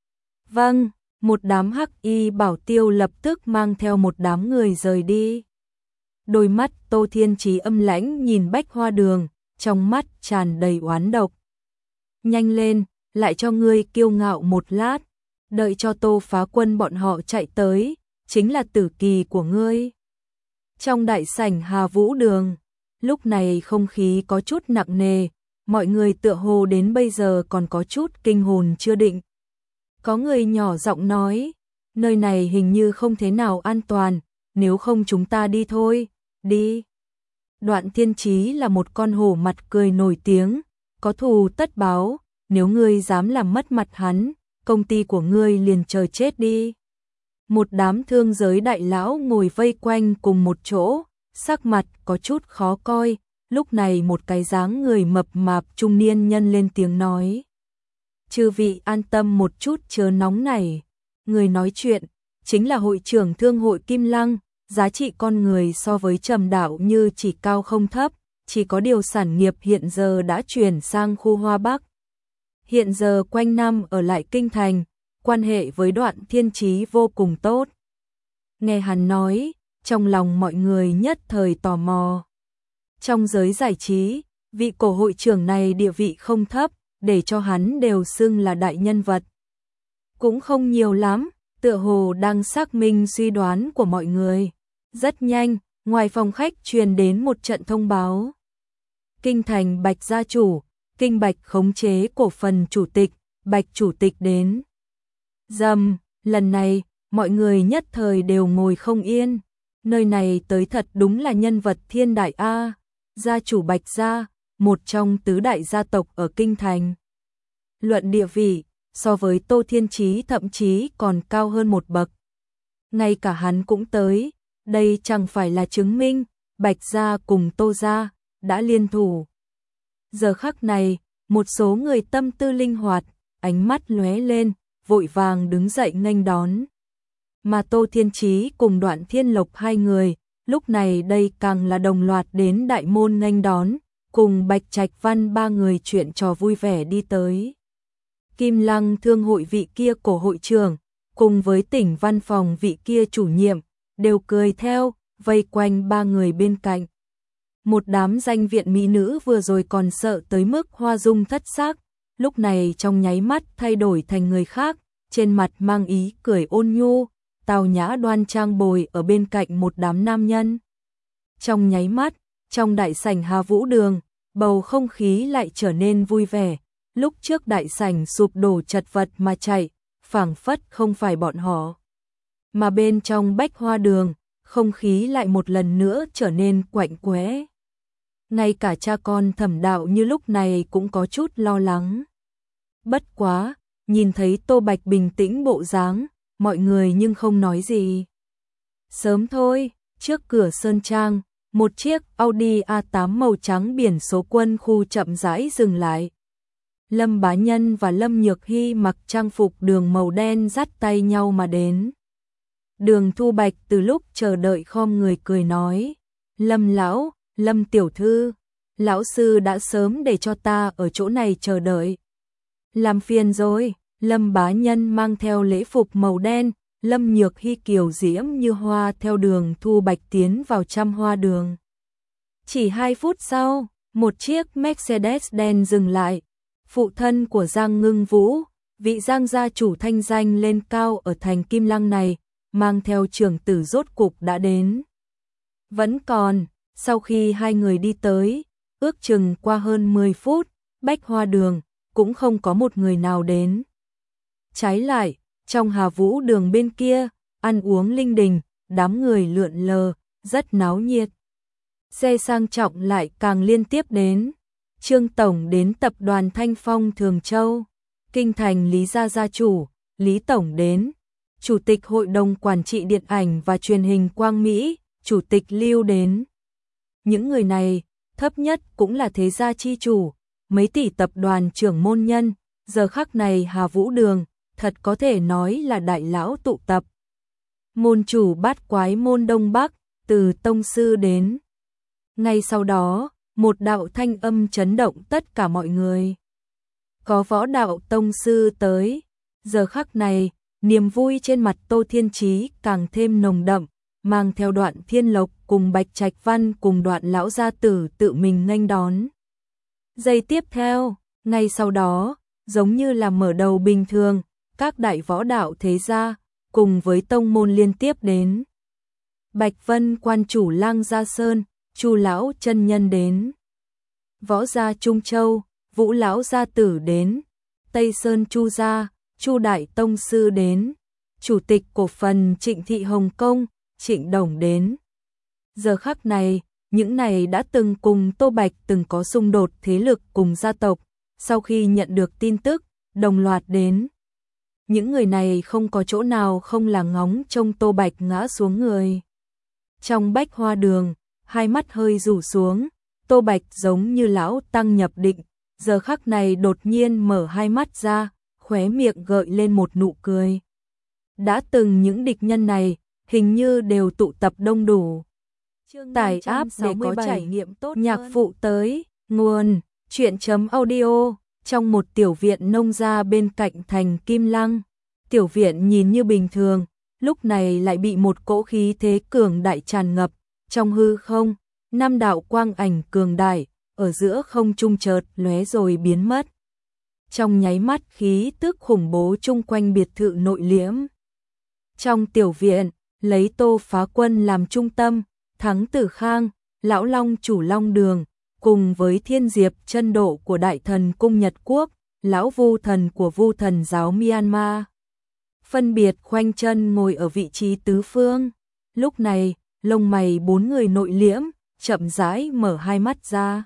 Vâng, một đám hắc y bảo tiêu lập tức mang theo một đám người rời đi. Đôi mắt Tô Thiên Chí âm lãnh nhìn Bách Hoa Đường, trong mắt tràn đầy oán độc. Nhanh lên, lại cho ngươi kiêu ngạo một lát, đợi cho Tô Phá Quân bọn họ chạy tới, chính là tử kỳ của ngươi. Trong đại sảnh Hà Vũ Đường, lúc này không khí có chút nặng nề, mọi người tựa hồ đến bây giờ còn có chút kinh hồn chưa định. Có người nhỏ giọng nói, nơi này hình như không thế nào an toàn, nếu không chúng ta đi thôi, đi. Đoạn Thiên Chí là một con hổ mặt cười nổi tiếng, có thù tất báo, nếu ngươi dám làm mất mặt hắn, công ty của ngươi liền chờ chết đi. Một đám thương giới đại lão ngồi vây quanh cùng một chỗ, sắc mặt có chút khó coi, lúc này một cái dáng người mập mạp trung niên nhân lên tiếng nói. Chư vị an tâm một chút chớ nóng này, người nói chuyện, chính là hội trưởng thương hội Kim Lăng, giá trị con người so với Trầm Đạo như chỉ cao không thấp, chỉ có điều sản nghiệp hiện giờ đã chuyển sang khu Hoa Bắc. Hiện giờ quanh năm ở lại kinh thành, quan hệ với Đoạn Thiên Chí vô cùng tốt. Nghe hắn nói, trong lòng mọi người nhất thời tò mò. Trong giới giải trí, vị cổ hội trưởng này địa vị không thấp, để cho hắn đều xưng là đại nhân vật. Cũng không nhiều lắm, tựa hồ đang xác minh suy đoán của mọi người. Rất nhanh, ngoài phòng khách truyền đến một trận thông báo. Kinh thành Bạch gia chủ, Kinh Bạch khống chế cổ phần chủ tịch, Bạch chủ tịch đến. Dầm, lần này, mọi người nhất thời đều ngồi không yên. Nơi này tới thật đúng là nhân vật thiên đại A, gia chủ Bạch gia, một trong tứ đại gia tộc ở Kinh thành. Luận địa vị, so với Tô Thiên Chí thậm chí còn cao hơn một bậc. Ngay cả hắn cũng tới, đây chẳng phải là chứng minh, Bạch gia cùng Tô gia đã liên thủ. Giờ khắc này, một số người tâm tư linh hoạt, ánh mắt lóe lên, vội vàng đứng dậy nghênh đón. Mà Tô Thiên Chí cùng Đoạn Thiên Lộc hai người, lúc này đây càng là đồng loạt đến đại môn nghênh đón, cùng Bạch Trạch Văn ba người chuyện trò vui vẻ đi tới. Kim Lăng thương hội vị kia cổ hội trưởng, cùng với tỉnh văn phòng vị kia chủ nhiệm, đều cười theo, vây quanh ba người bên cạnh. Một đám danh viện mỹ nữ vừa rồi còn sợ tới mức hoa dung thất sắc, lúc này trong nháy mắt thay đổi thành người khác, trên mặt mang ý cười ôn nhu, tào nhã đoan trang bồi ở bên cạnh một đám nam nhân. Trong nháy mắt, trong đại sảnh Hà Vũ Đường, bầu không khí lại trở nên vui vẻ, lúc trước đại sảnh sụp đổ chật vật mà chạy, phảng phất không phải bọn họ. Mà bên trong Bách Hoa Đường, không khí lại một lần nữa trở nên quạnh quẽ. Ngay cả cha con Thẩm Đạo như lúc này cũng có chút lo lắng. Bất quá, nhìn thấy Tô Bạch bình tĩnh bộ dáng, mọi người nhưng không nói gì. Sớm thôi, trước cửa Sơn Trang, một chiếc Audi a tám màu trắng biển số quân khu chậm rãi dừng lại. Lâm Bá Nhân và Lâm Nhược Hy mặc trang phục đường màu đen dắt tay nhau mà đến. Đường Thu Bạch từ lúc chờ đợi khom người cười nói, Lâm lão, Lâm tiểu thư, lão sư đã sớm để cho ta ở chỗ này chờ đợi. Làm phiền rồi, Lâm Bá Nhân mang theo lễ phục màu đen, Lâm Nhược Hy kiều diễm như hoa theo đường Thu Bạch tiến vào trăm hoa đường. Chỉ hai phút sau, một chiếc Mercedes đen dừng lại. Phụ thân của Giang Ngưng Vũ, vị Giang gia chủ thanh danh lên cao ở thành Kim Lăng này, mang theo trưởng tử rốt cục đã đến. Vẫn còn, sau khi hai người đi tới, ước chừng qua hơn mười phút, Bách Hoa Đường, cũng không có một người nào đến. Trái lại, trong Hà Vũ Đường bên kia, ăn uống linh đình, đám người lượn lờ, rất náo nhiệt. Xe sang trọng lại càng liên tiếp đến. Trương Tổng đến tập đoàn Thanh Phong Thường Châu, Kinh Thành Lý Gia Gia Chủ, Lý Tổng đến, Chủ tịch Hội đồng Quản trị Điện ảnh và Truyền hình Quang Mỹ, Chủ tịch Lưu đến. Những người này, thấp nhất cũng là thế gia chi chủ, mấy tỷ tập đoàn trưởng môn nhân, giờ khắc này Hà Vũ Đường, thật có thể nói là đại lão tụ tập. Môn chủ Bát Quái môn Đông Bắc, từ tông sư đến. Ngay sau đó, một đạo thanh âm chấn động tất cả mọi người. Có võ đạo tông sư tới, giờ khắc này, niềm vui trên mặt Tô Thiên Chí càng thêm nồng đậm, mang theo Đoạn Thiên Lộc cùng Bạch Trạch Văn cùng Đoạn lão gia tử tự mình nghênh đón. Giây tiếp theo, ngay sau đó, giống như là mở đầu bình thường, các đại võ đạo thế gia cùng với tông môn liên tiếp đến. Bạch Vân quan chủ Lang Gia Sơn, Chu lão chân nhân đến. Võ gia Trung Châu, Vũ lão gia tử đến. Tây Sơn Chu gia, Chu đại tông sư đến. Chủ tịch cổ phần Trịnh thị Hồng Kông, Trịnh Đồng đến. Giờ khắc này, những này đã từng cùng Tô Bạch từng có xung đột thế lực cùng gia tộc, sau khi nhận được tin tức, đồng loạt đến. Những người này không có chỗ nào không là ngóng trông Tô Bạch ngã xuống người. Trong Bách Hoa Đường, hai mắt hơi rủ xuống, Tô Bạch giống như lão tăng nhập định, giờ khắc này đột nhiên mở hai mắt ra, khóe miệng gợi lên một nụ cười. Đã từng những địch nhân này, hình như đều tụ tập đông đủ. Tải app để có trải nghiệm tốt. Nhạc hơn. Phụ tới, nguồn, truyện.audio, trong một tiểu viện nông gia bên cạnh thành Kim Lăng. Tiểu viện nhìn như bình thường, lúc này lại bị một cỗ khí thế cường đại tràn ngập, trong hư không, năm đạo quang ảnh cường đại, ở giữa không trung chợt lóe rồi biến mất. Trong nháy mắt khí tức khủng bố chung quanh biệt thự nội liễm. Trong tiểu viện, lấy Tô Phá Quân làm trung tâm, Thắng Tử Khang, Lão Long chủ Long Đường, cùng với Thiên Diệp chân độ của Đại Thần Cung Nhật Quốc, Lão Vu Thần của Vu Thần giáo Myanmar. Phân biệt khoanh chân ngồi ở vị trí tứ phương. Lúc này, lông mày bốn người nội liễm, chậm rãi mở hai mắt ra.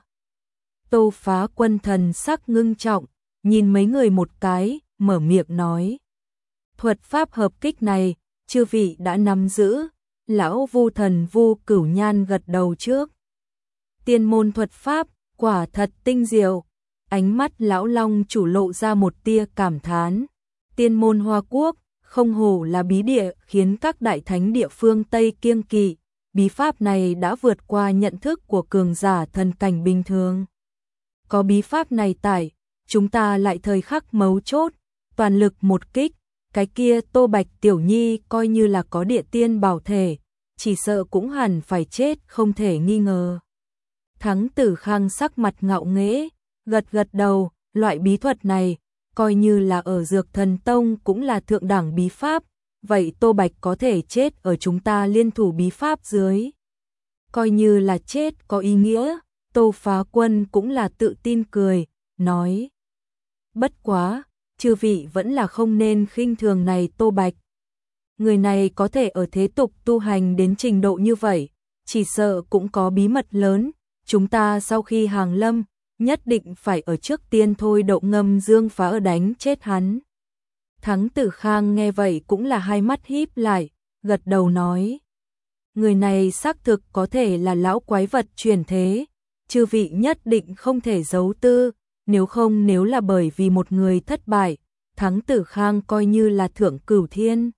Tô Phá Quân thần sắc ngưng trọng, nhìn mấy người một cái, mở miệng nói. Thuật pháp hợp kích này, chư vị đã nắm giữ. Lão Vu Thần Vu Cửu Nhan gật đầu trước. Tiên môn thuật pháp, quả thật tinh diệu. Ánh mắt Lão Long chủ lộ ra một tia cảm thán. Tiên môn Hoa Quốc, không hổ là bí địa khiến các đại thánh địa phương Tây kiêng kỵ. Bí pháp này đã vượt qua nhận thức của cường giả thần cảnh bình thường. Có bí pháp này tải, chúng ta lại thời khắc mấu chốt, toàn lực một kích. Cái kia Tô Bạch Tiểu Nhi coi như là có địa tiên bảo thể, chỉ sợ cũng hẳn phải chết không thể nghi ngờ. Thắng Tử Khang sắc mặt ngạo nghễ, gật gật đầu, loại bí thuật này, coi như là ở Dược Thần Tông cũng là thượng đẳng bí pháp, vậy Tô Bạch có thể chết ở chúng ta liên thủ bí pháp dưới. Coi như là chết có ý nghĩa, Tô Phá Quân cũng là tự tin cười, nói. Bất quá, chư vị vẫn là không nên khinh thường này Tô Bạch. Người này có thể ở thế tục tu hành đến trình độ như vậy, chỉ sợ cũng có bí mật lớn, chúng ta sau khi hàng lâm, nhất định phải ở trước tiên thôi Đậu Ngâm Dương phá ở đánh chết hắn. Thắng Tử Khang nghe vậy cũng là hai mắt híp lại, gật đầu nói. Người này xác thực có thể là lão quái vật chuyển thế, chư vị nhất định không thể giấu tư, nếu không nếu là bởi vì một người thất bại, Thắng Tử Khang coi như là thượng cửu thiên.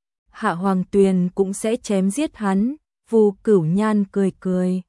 Hạ Hoàng Tuyền cũng sẽ chém giết hắn, Vu Cửu Nhan cười cười.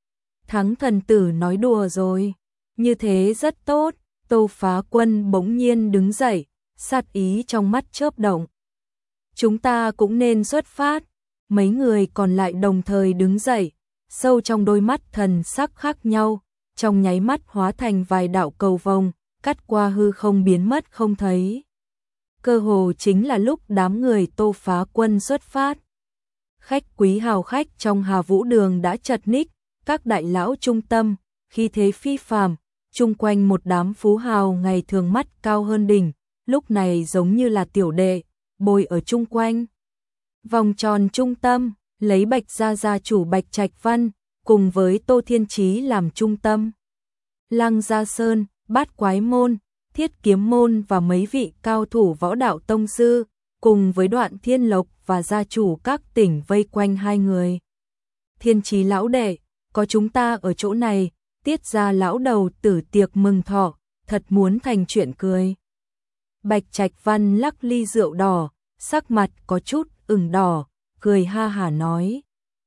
Thắng thần tử nói đùa rồi, như thế rất tốt, Tô Phá Quân bỗng nhiên đứng dậy, sát ý trong mắt chớp động. Chúng ta cũng nên xuất phát, mấy người còn lại đồng thời đứng dậy, sâu trong đôi mắt thần sắc khác nhau, trong nháy mắt hóa thành vài đạo cầu vồng, cắt qua hư không biến mất không thấy. Cơ hồ chính là lúc đám người Tô Phá Quân xuất phát. Khách quý hào khách trong Hà Vũ Đường đã chật ních, các đại lão trung tâm, khi thế phi phàm, chung quanh một đám phú hào ngày thường mắt cao hơn đỉnh, lúc này giống như là tiểu đệ, bồi ở chung quanh. Vòng tròn trung tâm, lấy Bạch gia gia chủ Bạch Trạch Văn, cùng với Tô Thiên Chí làm trung tâm. Lăng Gia Sơn, Bát Quái Môn, Thiết Kiếm Môn và mấy vị cao thủ võ đạo tông sư, cùng với Đoạn Thiên Lộc và gia chủ các tỉnh vây quanh hai người. Thiên Chí lão đệ, có chúng ta ở chỗ này, Tiết gia lão đầu tử tiệc mừng thọ, thật muốn thành chuyện cười. Bạch Trạch Văn lắc ly rượu đỏ, sắc mặt có chút ửng đỏ, cười ha hả nói.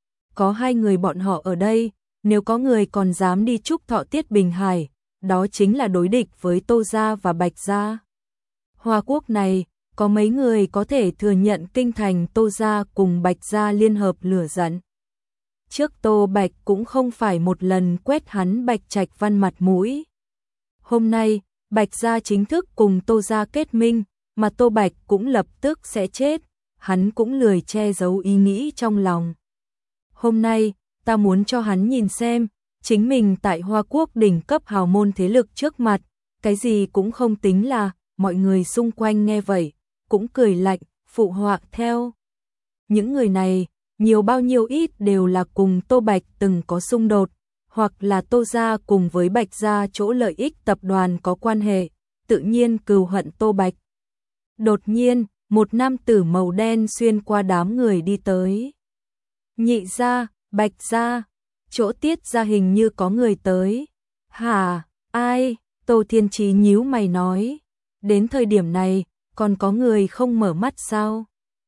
Có hai người bọn họ ở đây, nếu có người còn dám đi chúc thọ Tiết Bình Hải, đó chính là đối địch với Tô gia và Bạch gia. Hoa quốc này, có mấy người có thể thừa nhận kinh thành Tô gia cùng Bạch gia liên hợp lửa giận. Trước Tô Bạch cũng không phải một lần quét hắn Bạch Trạch Văn mặt mũi. Hôm nay, Bạch gia chính thức cùng Tô gia kết minh, mà Tô Bạch cũng lập tức sẽ chết, hắn cũng lười che giấu ý nghĩ trong lòng. Hôm nay, ta muốn cho hắn nhìn xem, chính mình tại Hoa Quốc đỉnh cấp hào môn thế lực trước mặt, cái gì cũng không tính là, mọi người xung quanh nghe vậy, cũng cười lạnh, phụ họa theo. Những người này, nhiều bao nhiêu ít đều là cùng Tô Bạch từng có xung đột, hoặc là Tô gia cùng với Bạch gia chỗ lợi ích tập đoàn có quan hệ, tự nhiên cừu hận Tô Bạch. Đột nhiên, một nam tử màu đen xuyên qua đám người đi tới. Nhị gia, Bạch gia, chỗ Tiết gia hình như có người tới. Hả, ai? Tô Thiên Chí nhíu mày nói. Đến thời điểm này, còn có người không mở mắt sao?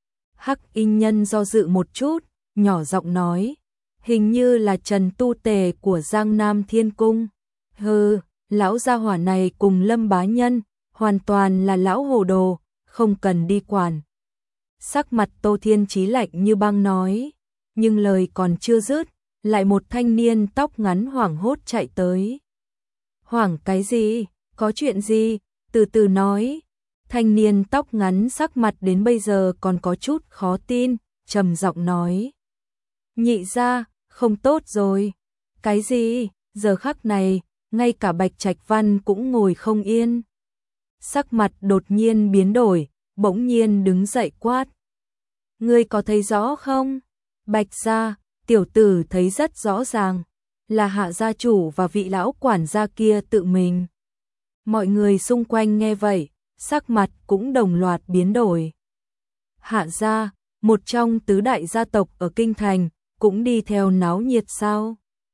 Hắc Y Nhân do dự một chút, nhỏ giọng nói. Hình như là Trần Tu Tề của Giang Nam Thiên Cung. Hừ, lão gia hỏa này cùng Lâm Bá Nhân, hoàn toàn là lão hồ đồ, không cần đi quản. Sắc mặt Tô Thiên Chí lạnh như băng nói, nhưng lời còn chưa dứt, lại một thanh niên tóc ngắn hoảng hốt chạy tới. Hoảng cái gì? Có chuyện gì? Từ từ nói. Thanh niên tóc ngắn sắc mặt đến bây giờ còn có chút khó tin, trầm giọng nói. Nhị gia, không tốt rồi. Cái gì? Giờ khắc này, ngay cả Bạch Trạch Văn cũng ngồi không yên. Sắc mặt đột nhiên biến đổi, bỗng nhiên đứng dậy quát. Ngươi có thấy rõ không? Bạch gia, tiểu tử thấy rất rõ ràng, là Hạ gia chủ và vị lão quản gia kia tự mình. Mọi người xung quanh nghe vậy, sắc mặt cũng đồng loạt biến đổi. Hạ gia, một trong tứ đại gia tộc ở Kinh Thành, cũng đi theo náo nhiệt sao?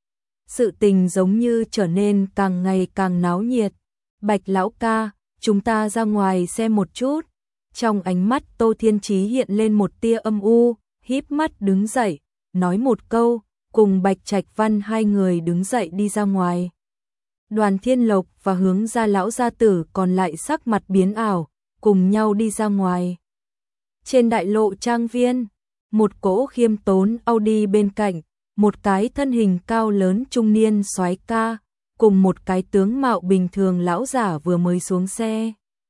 Sự tình giống như trở nên càng ngày càng náo nhiệt. Bạch lão ca, chúng ta ra ngoài xem một chút. Trong ánh mắt Tô Thiên Chí hiện lên một tia âm u, híp mắt đứng dậy, nói một câu, cùng Bạch Trạch Văn hai người đứng dậy đi ra ngoài. Đoàn Thiên Lộc và Hướng gia lão gia tử còn lại sắc mặt biến ảo, cùng nhau đi ra ngoài. Trên đại lộ trang viên, một cỗ khiêm tốn Audi bên cạnh, một cái thân hình cao lớn trung niên soái ca, cùng một cái tướng mạo bình thường lão giả vừa mới xuống xe.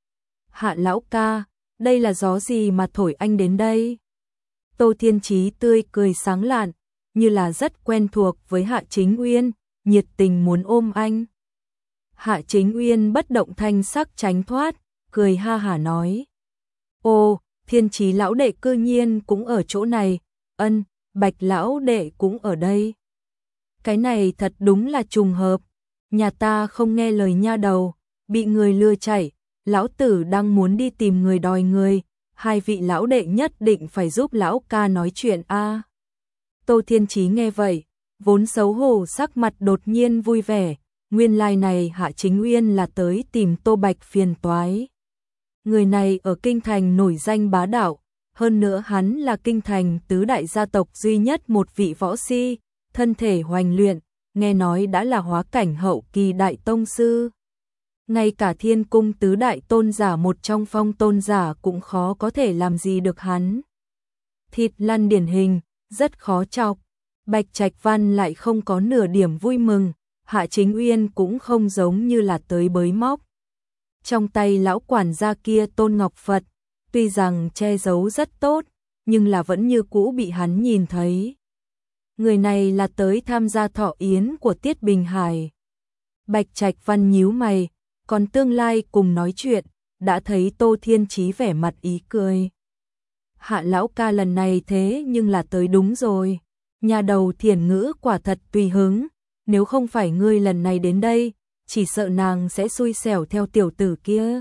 Hạ lão ca, đây là gió gì mà thổi anh đến đây? Tô Thiên Chí tươi cười sáng lạn, như là rất quen thuộc với Hạ Chính Uyên, nhiệt tình muốn ôm anh. Hạ Chính Uyên bất động thanh sắc tránh thoát, cười ha hả nói. Ô, Thiên Chí lão đệ cư nhiên cũng ở chỗ này, ân, Bạch lão đệ cũng ở đây. Cái này thật đúng là trùng hợp, nhà ta không nghe lời nha đầu, bị người lừa chạy, lão tử đang muốn đi tìm người đòi người, hai vị lão đệ nhất định phải giúp lão ca nói chuyện a. Tô Thiên Chí nghe vậy, vốn xấu hổ sắc mặt đột nhiên vui vẻ, nguyên lai này Hạ Chính Uyên là tới tìm Tô Bạch phiền toái. Người này ở kinh thành nổi danh bá đạo, hơn nữa hắn là kinh thành tứ đại gia tộc duy nhất một vị võ si, thân thể hoành luyện, nghe nói đã là hóa cảnh hậu kỳ đại tông sư. Ngay cả Thiên cung tứ đại tôn giả một trong phong tôn giả cũng khó có thể làm gì được hắn. Thịt lăn điển hình, rất khó chọc. Bạch Trạch Văn lại không có nửa điểm vui mừng, Hạ Chính Uyên cũng không giống như là tới bới móc. Trong tay lão quản gia kia Tôn Ngọc Phật, tuy rằng che giấu rất tốt, nhưng là vẫn như cũ bị hắn nhìn thấy. Người này là tới tham gia thọ yến của Tiết Bình Hải. Bạch Trạch Văn nhíu mày, còn tương lai cùng nói chuyện, đã thấy Tô Thiên Chí vẻ mặt ý cười. Hạ lão ca lần này thế nhưng là tới đúng rồi. Nhà đầu Thiển Ngữ quả thật tùy hứng, nếu không phải ngươi lần này đến đây, chỉ sợ nàng sẽ xui xẻo theo tiểu tử kia.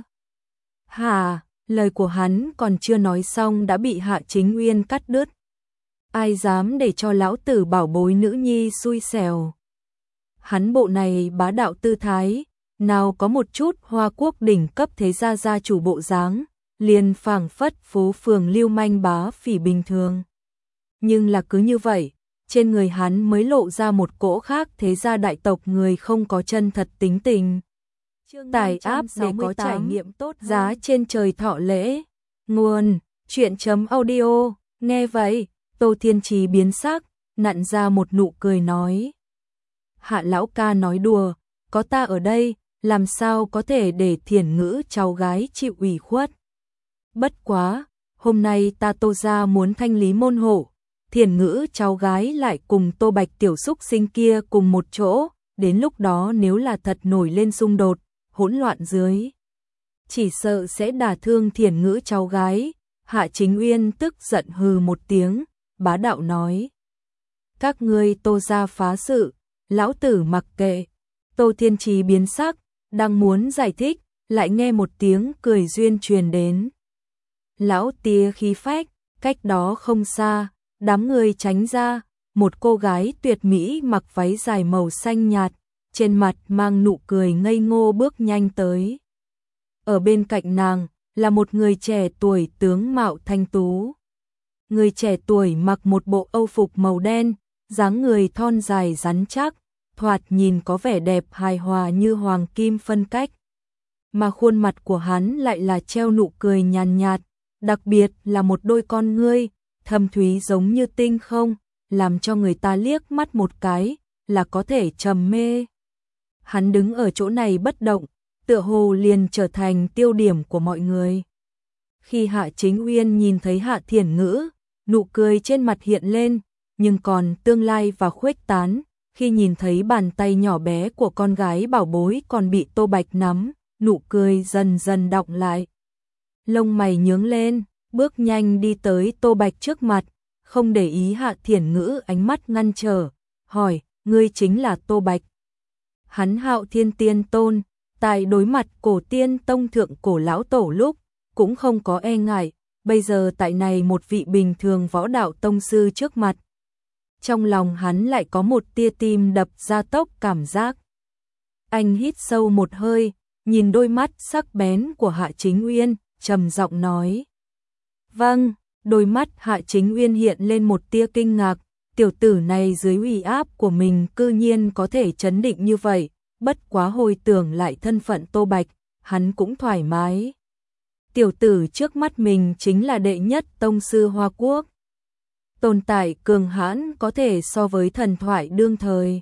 Hà, lời của hắn còn chưa nói xong đã bị Hạ Chính Uyên cắt đứt. Ai dám để cho lão tử bảo bối nữ nhi xui xẻo. Hắn bộ này bá đạo tư thái, nào có một chút Hoa Quốc đỉnh cấp thế gia gia chủ bộ dáng, liền phảng phất phố phường lưu manh bá phỉ bình thường. Nhưng là cứ như vậy, trên người hắn mới lộ ra một cỗ khác thế gia đại tộc người không có chân thật tính tình. Tải áp để có trải nghiệm tốt giá trên trời thọ lễ. Nguồn, chuyện chấm audio, nghe vậy, Tô Thiên Chí biến sắc, nặn ra một nụ cười nói. Hạ lão ca nói đùa, có ta ở đây, làm sao có thể để Thiển Ngữ cháu gái chịu ủy khuất. Bất quá, hôm nay ta Tô gia muốn thanh lý môn hộ, Thiển Ngữ cháu gái lại cùng Tô Bạch tiểu xúc sinh kia cùng một chỗ, đến lúc đó nếu là thật nổi lên xung đột, hỗn loạn dưới, chỉ sợ sẽ đả thương Thiển Ngữ cháu gái. Hạ Chính Uyên tức giận hừ một tiếng, bá đạo nói: các ngươi Tô gia phá sự, lão tử mặc kệ. Tô Thiên Chí biến sắc, đang muốn giải thích, lại nghe một tiếng cười duyên truyền đến. Lão tia khí phách, cách đó không xa, đám người tránh ra, một cô gái tuyệt mỹ mặc váy dài màu xanh nhạt, trên mặt mang nụ cười ngây ngô bước nhanh tới. Ở bên cạnh nàng là một người trẻ tuổi tướng mạo thanh tú. Người trẻ tuổi mặc một bộ âu phục màu đen, dáng người thon dài rắn chắc, thoạt nhìn có vẻ đẹp hài hòa như hoàng kim phân cách. Mà khuôn mặt của hắn lại là treo nụ cười nhàn nhạt, đặc biệt là một đôi con ngươi, thâm thúy giống như tinh không, làm cho người ta liếc mắt một cái, là có thể trầm mê. Hắn đứng ở chỗ này bất động, tựa hồ liền trở thành tiêu điểm của mọi người. Khi Hạ Chính Uyên nhìn thấy Hạ Thiển Ngữ, nụ cười trên mặt hiện lên, nhưng còn tương lai và khuếch tán, khi nhìn thấy bàn tay nhỏ bé của con gái bảo bối còn bị Tô Bạch nắm, nụ cười dần dần đọng lại. Lông mày nhướng lên, bước nhanh đi tới Tô Bạch trước mặt, không để ý Hạ Thiển Ngữ ánh mắt ngăn trở, hỏi: ngươi chính là Tô Bạch? Hắn Hạo Thiên Tiên Tôn, tại đối mặt cổ tiên tông thượng cổ lão tổ lúc, cũng không có e ngại, bây giờ tại này một vị bình thường võ đạo tông sư trước mặt. Trong lòng hắn lại có một tia tim đập ra tốc cảm giác. Anh hít sâu một hơi, nhìn đôi mắt sắc bén của Hạ Chính Uyên, trầm giọng nói: vâng. Đôi mắt Hạ Chính Uyên hiện lên một tia kinh ngạc, tiểu tử này dưới uy áp của mình cư nhiên có thể chấn định như vậy, bất quá hồi tưởng lại thân phận Tô Bạch, hắn cũng thoải mái. Tiểu tử trước mắt mình chính là đệ nhất tông sư Hoa Quốc. Tồn tại cường hãn có thể so với thần thoại đương thời.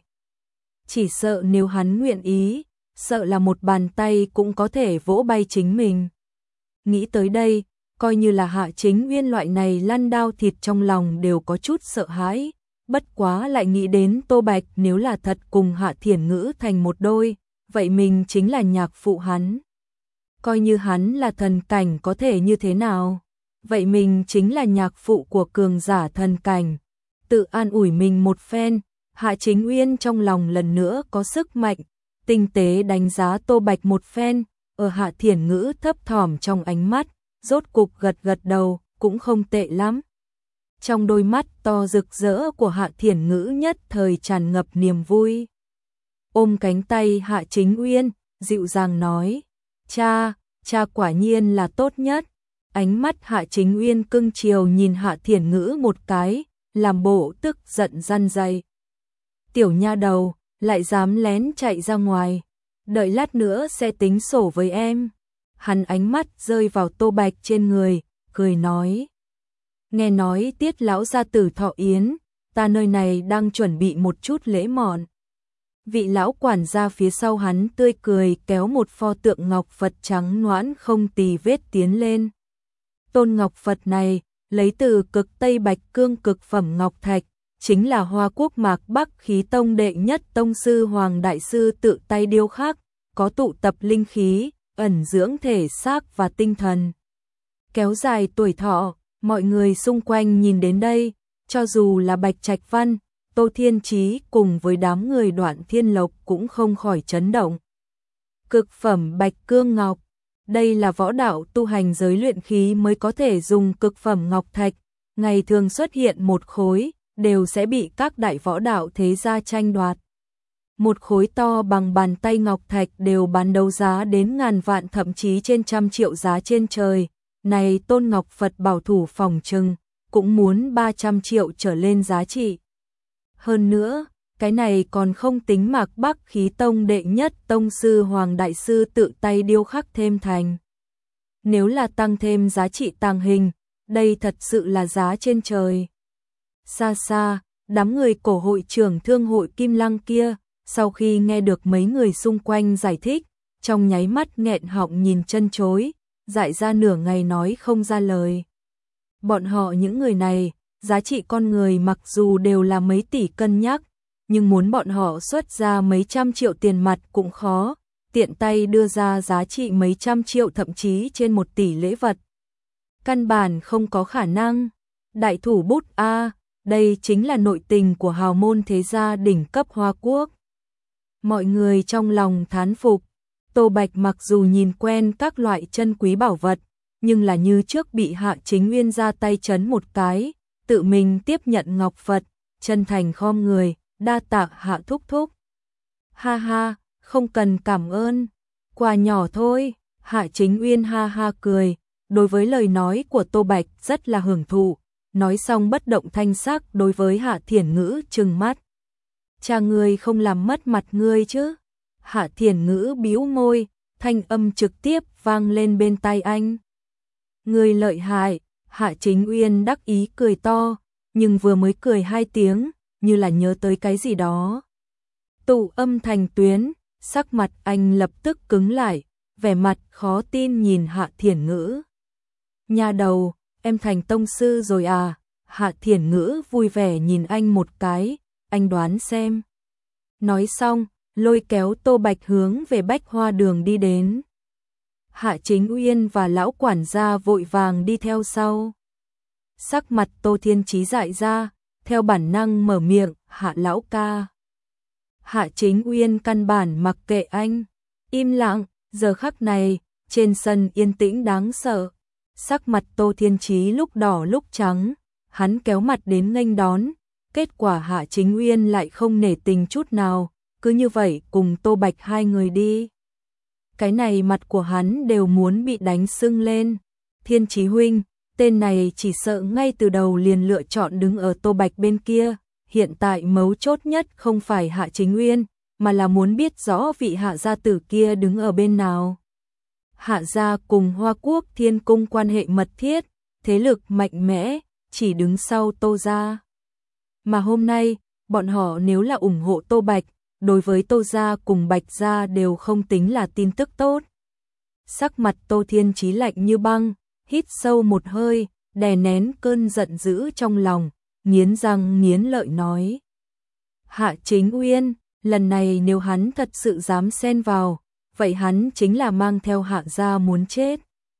Chỉ sợ nếu hắn nguyện ý, sợ là một bàn tay cũng có thể vỗ bay chính mình. Nghĩ tới đây, coi như là Hạ Chính Uyên loại này lăn đao thịt trong lòng đều có chút sợ hãi, bất quá lại nghĩ đến Tô Bạch nếu là thật cùng Hạ Thiển Ngữ thành một đôi, vậy mình chính là nhạc phụ hắn. Coi như hắn là thần cảnh có thể như thế nào, vậy mình chính là nhạc phụ của cường giả thần cảnh. Tự an ủi mình một phen, Hạ Chính Uyên trong lòng lần nữa có sức mạnh, tinh tế đánh giá Tô Bạch một phen, ở Hạ Thiển Ngữ thấp thỏm trong ánh mắt, rốt cục gật gật đầu, cũng không tệ lắm. Trong đôi mắt to rực rỡ của Hạ Thiển Ngữ nhất thời tràn ngập niềm vui. Ôm cánh tay Hạ Chính Uyên, dịu dàng nói, cha, cha quả nhiên là tốt nhất. Ánh mắt Hạ Chính Uyên cưng chiều nhìn Hạ Thiển Ngữ một cái, làm bộ tức giận răn dày. Tiểu nha đầu, lại dám lén chạy ra ngoài, đợi lát nữa sẽ tính sổ với em. Hắn ánh mắt rơi vào Tô Bạch trên người, cười nói. Nghe nói Tiết lão gia tử thọ yến, ta nơi này đang chuẩn bị một chút lễ mọn. Vị lão quản gia phía sau hắn tươi cười kéo một pho tượng ngọc Phật trắng nõn không tì vết tiến lên. Tôn ngọc Phật này, lấy từ cực Tây Bạch Cương cực phẩm ngọc thạch, chính là Hoa Quốc Mạc Bắc Khí Tông đệ nhất tông sư Hoàng Đại Sư tự tay điêu khắc, có tụ tập linh khí, ẩn dưỡng thể xác và tinh thần. Kéo dài tuổi thọ, mọi người xung quanh nhìn đến đây, cho dù là Bạch Trạch Văn, Tô Thiên Chí cùng với đám người Đoạn Thiên Lộc cũng không khỏi chấn động. Cực phẩm Bạch Cương Ngọc, đây là võ đạo tu hành giới luyện khí mới có thể dùng cực phẩm ngọc thạch, ngày thường xuất hiện một khối, đều sẽ bị các đại võ đạo thế gia tranh đoạt. Một khối to bằng bàn tay ngọc thạch đều bán đấu giá đến ngàn vạn thậm chí trên trăm triệu giá trên trời. Này Tôn Ngọc Phật bảo thủ phòng trừng, cũng muốn ba trăm triệu trở lên giá trị. Hơn nữa, cái này còn không tính Mạc Bắc Khí Tông đệ nhất tông sư Hoàng Đại Sư tự tay điêu khắc thêm thành. Nếu là tăng thêm giá trị tàng hình, đây thật sự là giá trên trời. Xa xa, đám người cổ hội trưởng thương hội Kim Lăng kia, sau khi nghe được mấy người xung quanh giải thích, trong nháy mắt nghẹn họng nhìn chân chối, dại ra nửa ngày nói không ra lời. Bọn họ những người này, giá trị con người mặc dù đều là mấy tỷ cân nhắc, nhưng muốn bọn họ xuất ra mấy trăm triệu tiền mặt cũng khó, tiện tay đưa ra giá trị mấy trăm triệu thậm chí trên một tỷ lễ vật. Căn bản không có khả năng. Đại thủ bút A, đây chính là nội tình của hào môn thế gia đỉnh cấp Hoa Quốc. Mọi người trong lòng thán phục. Tô Bạch mặc dù nhìn quen các loại chân quý bảo vật, nhưng là như trước bị Hạ Chính Uyên ra tay chấn một cái, tự mình tiếp nhận ngọc Phật, chân thành khom người, đa tạ Hạ thúc thúc. Ha ha, không cần cảm ơn, quà nhỏ thôi. Hạ Chính Uyên ha ha cười, đối với lời nói của Tô Bạch rất là hưởng thụ, nói xong bất động thanh sắc đối với Hạ Thiển Ngữ trừng mắt. Cha ngươi không làm mất mặt ngươi chứ? Hạ Thiển Ngữ bĩu môi, thanh âm trực tiếp vang lên bên tai anh. Ngươi lợi hại. Hạ Chính Uyên đắc ý cười to, nhưng vừa mới cười hai tiếng, như là nhớ tới cái gì đó. Tụ âm thành tuyến, sắc mặt anh lập tức cứng lại, vẻ mặt khó tin nhìn Hạ Thiển Ngữ. Nha đầu, em thành tông sư rồi à? Hạ Thiển Ngữ vui vẻ nhìn anh một cái, anh đoán xem. Nói xong, lôi kéo Tô Bạch hướng về Bách Hoa Đường đi đến. Hạ Chính Uyên và lão quản gia vội vàng đi theo sau. Sắc mặt Tô Thiên Chí dại ra, theo bản năng mở miệng, Hạ lão ca. Hạ Chính Uyên căn bản mặc kệ anh, im lặng, giờ khắc này, trên sân yên tĩnh đáng sợ. Sắc mặt Tô Thiên Chí lúc đỏ lúc trắng, hắn kéo mặt đến nghênh đón, kết quả Hạ Chính Uyên lại không nể tình chút nào, cứ như vậy cùng Tô Bạch hai người đi. Cái này mặt của hắn đều muốn bị đánh sưng lên. Thiên Chí huynh, tên này chỉ sợ ngay từ đầu liền lựa chọn đứng ở Tô Bạch bên kia, hiện tại mấu chốt nhất không phải Hạ Chính Uyên, mà là muốn biết rõ vị Hạ gia tử kia đứng ở bên nào. Hạ gia cùng Hoa Quốc Thiên Cung quan hệ mật thiết, thế lực mạnh mẽ, chỉ đứng sau Tô gia. Mà hôm nay, bọn họ nếu là ủng hộ Tô Bạch, đối với Tô gia cùng Bạch gia đều không tính là tin tức tốt. Sắc mặt Tô Thiên Chí lạnh như băng, hít sâu một hơi, đè nén cơn giận dữ trong lòng, nghiến răng nghiến lợi nói. Hạ Chính Uyên, lần này nếu hắn thật sự dám xen vào, vậy hắn chính là mang theo Hạ gia muốn chết.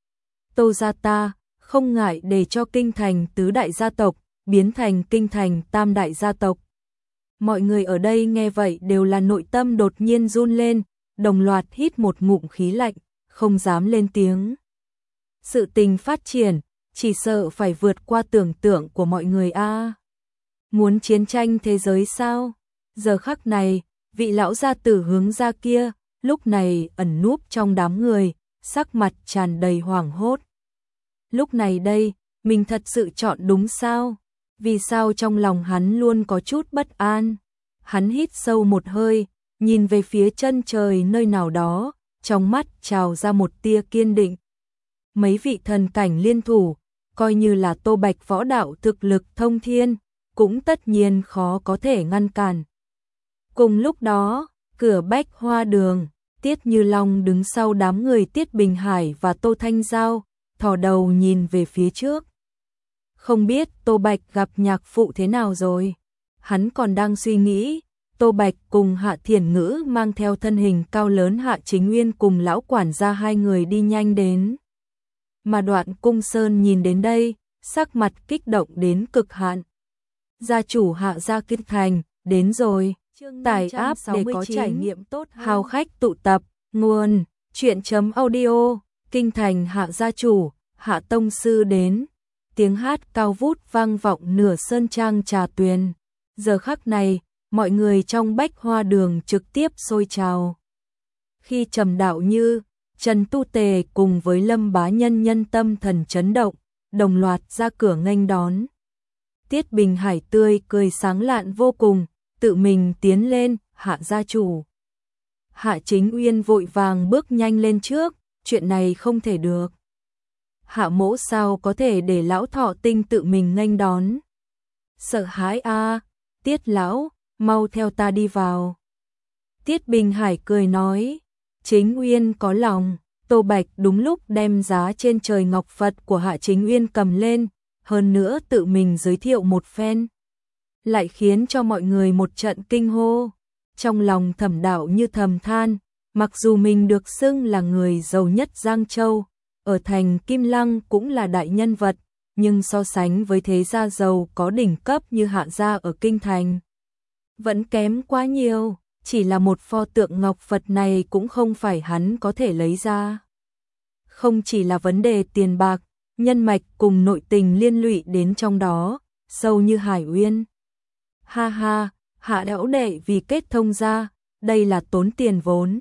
Tô gia ta, không ngại để cho kinh thành tứ đại gia tộc, biến thành kinh thành tam đại gia tộc. Mọi người ở đây nghe vậy đều là nội tâm đột nhiên run lên, đồng loạt hít một ngụm khí lạnh, không dám lên tiếng. Sự tình phát triển, chỉ sợ phải vượt qua tưởng tượng của mọi người a. Muốn chiến tranh thế giới sao? Giờ khắc này, vị lão gia tử hướng ra kia, lúc này ẩn núp trong đám người, sắc mặt tràn đầy hoảng hốt. Lúc này đây, mình thật sự chọn đúng sao? Vì sao trong lòng hắn luôn có chút bất an? Hắn hít sâu một hơi, nhìn về phía chân trời nơi nào đó, trong mắt trào ra một tia kiên định. Mấy vị thần cảnh liên thủ, coi như là Tô Bạch võ đạo thực lực thông thiên, cũng tất nhiên khó có thể ngăn cản. Cùng lúc đó, cửa Bách Hoa Đường, Tiết Như Long đứng sau đám người Tiết Bình Hải và Tô Thanh Giao, thò đầu nhìn về phía trước. Không biết Tô Bạch gặp nhạc phụ thế nào rồi? Hắn còn đang suy nghĩ, Tô Bạch cùng Hạ Thiển Ngữ mang theo thân hình cao lớn Hạ Chính Nguyên cùng lão quản gia hai người đi nhanh đến. Mà Đoạn Cung Sơn nhìn đến đây, sắc mặt kích động đến cực hạn. Gia chủ Hạ gia Kinh Thành, đến rồi. Tải app để có trải nghiệm tốt hơn. Hào khách tụ tập, nguồn, chuyện.audio, Kinh Thành Hạ gia chủ, Hạ tông sư đến. Tiếng hát cao vút vang vọng nửa sơn trang trà tuyền. Giờ khắc này, mọi người trong Bách Hoa Đường trực tiếp sôi trào. Khi Trầm Đạo Như, Trần Tu Tề cùng với Lâm Bá Nhân nhân tâm thần chấn động, đồng loạt ra cửa nghênh đón. Tiết Bình Hải tươi cười sáng lạn vô cùng, tự mình tiến lên, Hạ gia chủ. Hạ Chính Uyên vội vàng bước nhanh lên trước, chuyện này không thể được. Hạ mỗ sao có thể để lão Thọ Tinh tự mình nghênh đón. Sợ hãi a, Tiết lão, mau theo ta đi vào. Tiết Bình Hải cười nói, Chính Uyên có lòng. Tô Bạch đúng lúc đem giá trên trời ngọc Phật của Hạ Chính Uyên cầm lên, hơn nữa tự mình giới thiệu một phen, lại khiến cho mọi người một trận kinh hô. Trong lòng Thẩm Đạo Như thầm than, mặc dù mình được xưng là người giàu nhất Giang Châu, ở thành Kim Lăng cũng là đại nhân vật, nhưng so sánh với thế gia giàu có đỉnh cấp như Hạ gia ở Kinh Thành, vẫn kém quá nhiều. Chỉ là một pho tượng ngọc Phật này cũng không phải hắn có thể lấy ra. Không chỉ là vấn đề tiền bạc, nhân mạch cùng nội tình liên lụy đến trong đó, sâu như hải uyên. Ha ha, Hạ đẽo đệ vì kết thông ra, đây là tốn tiền vốn.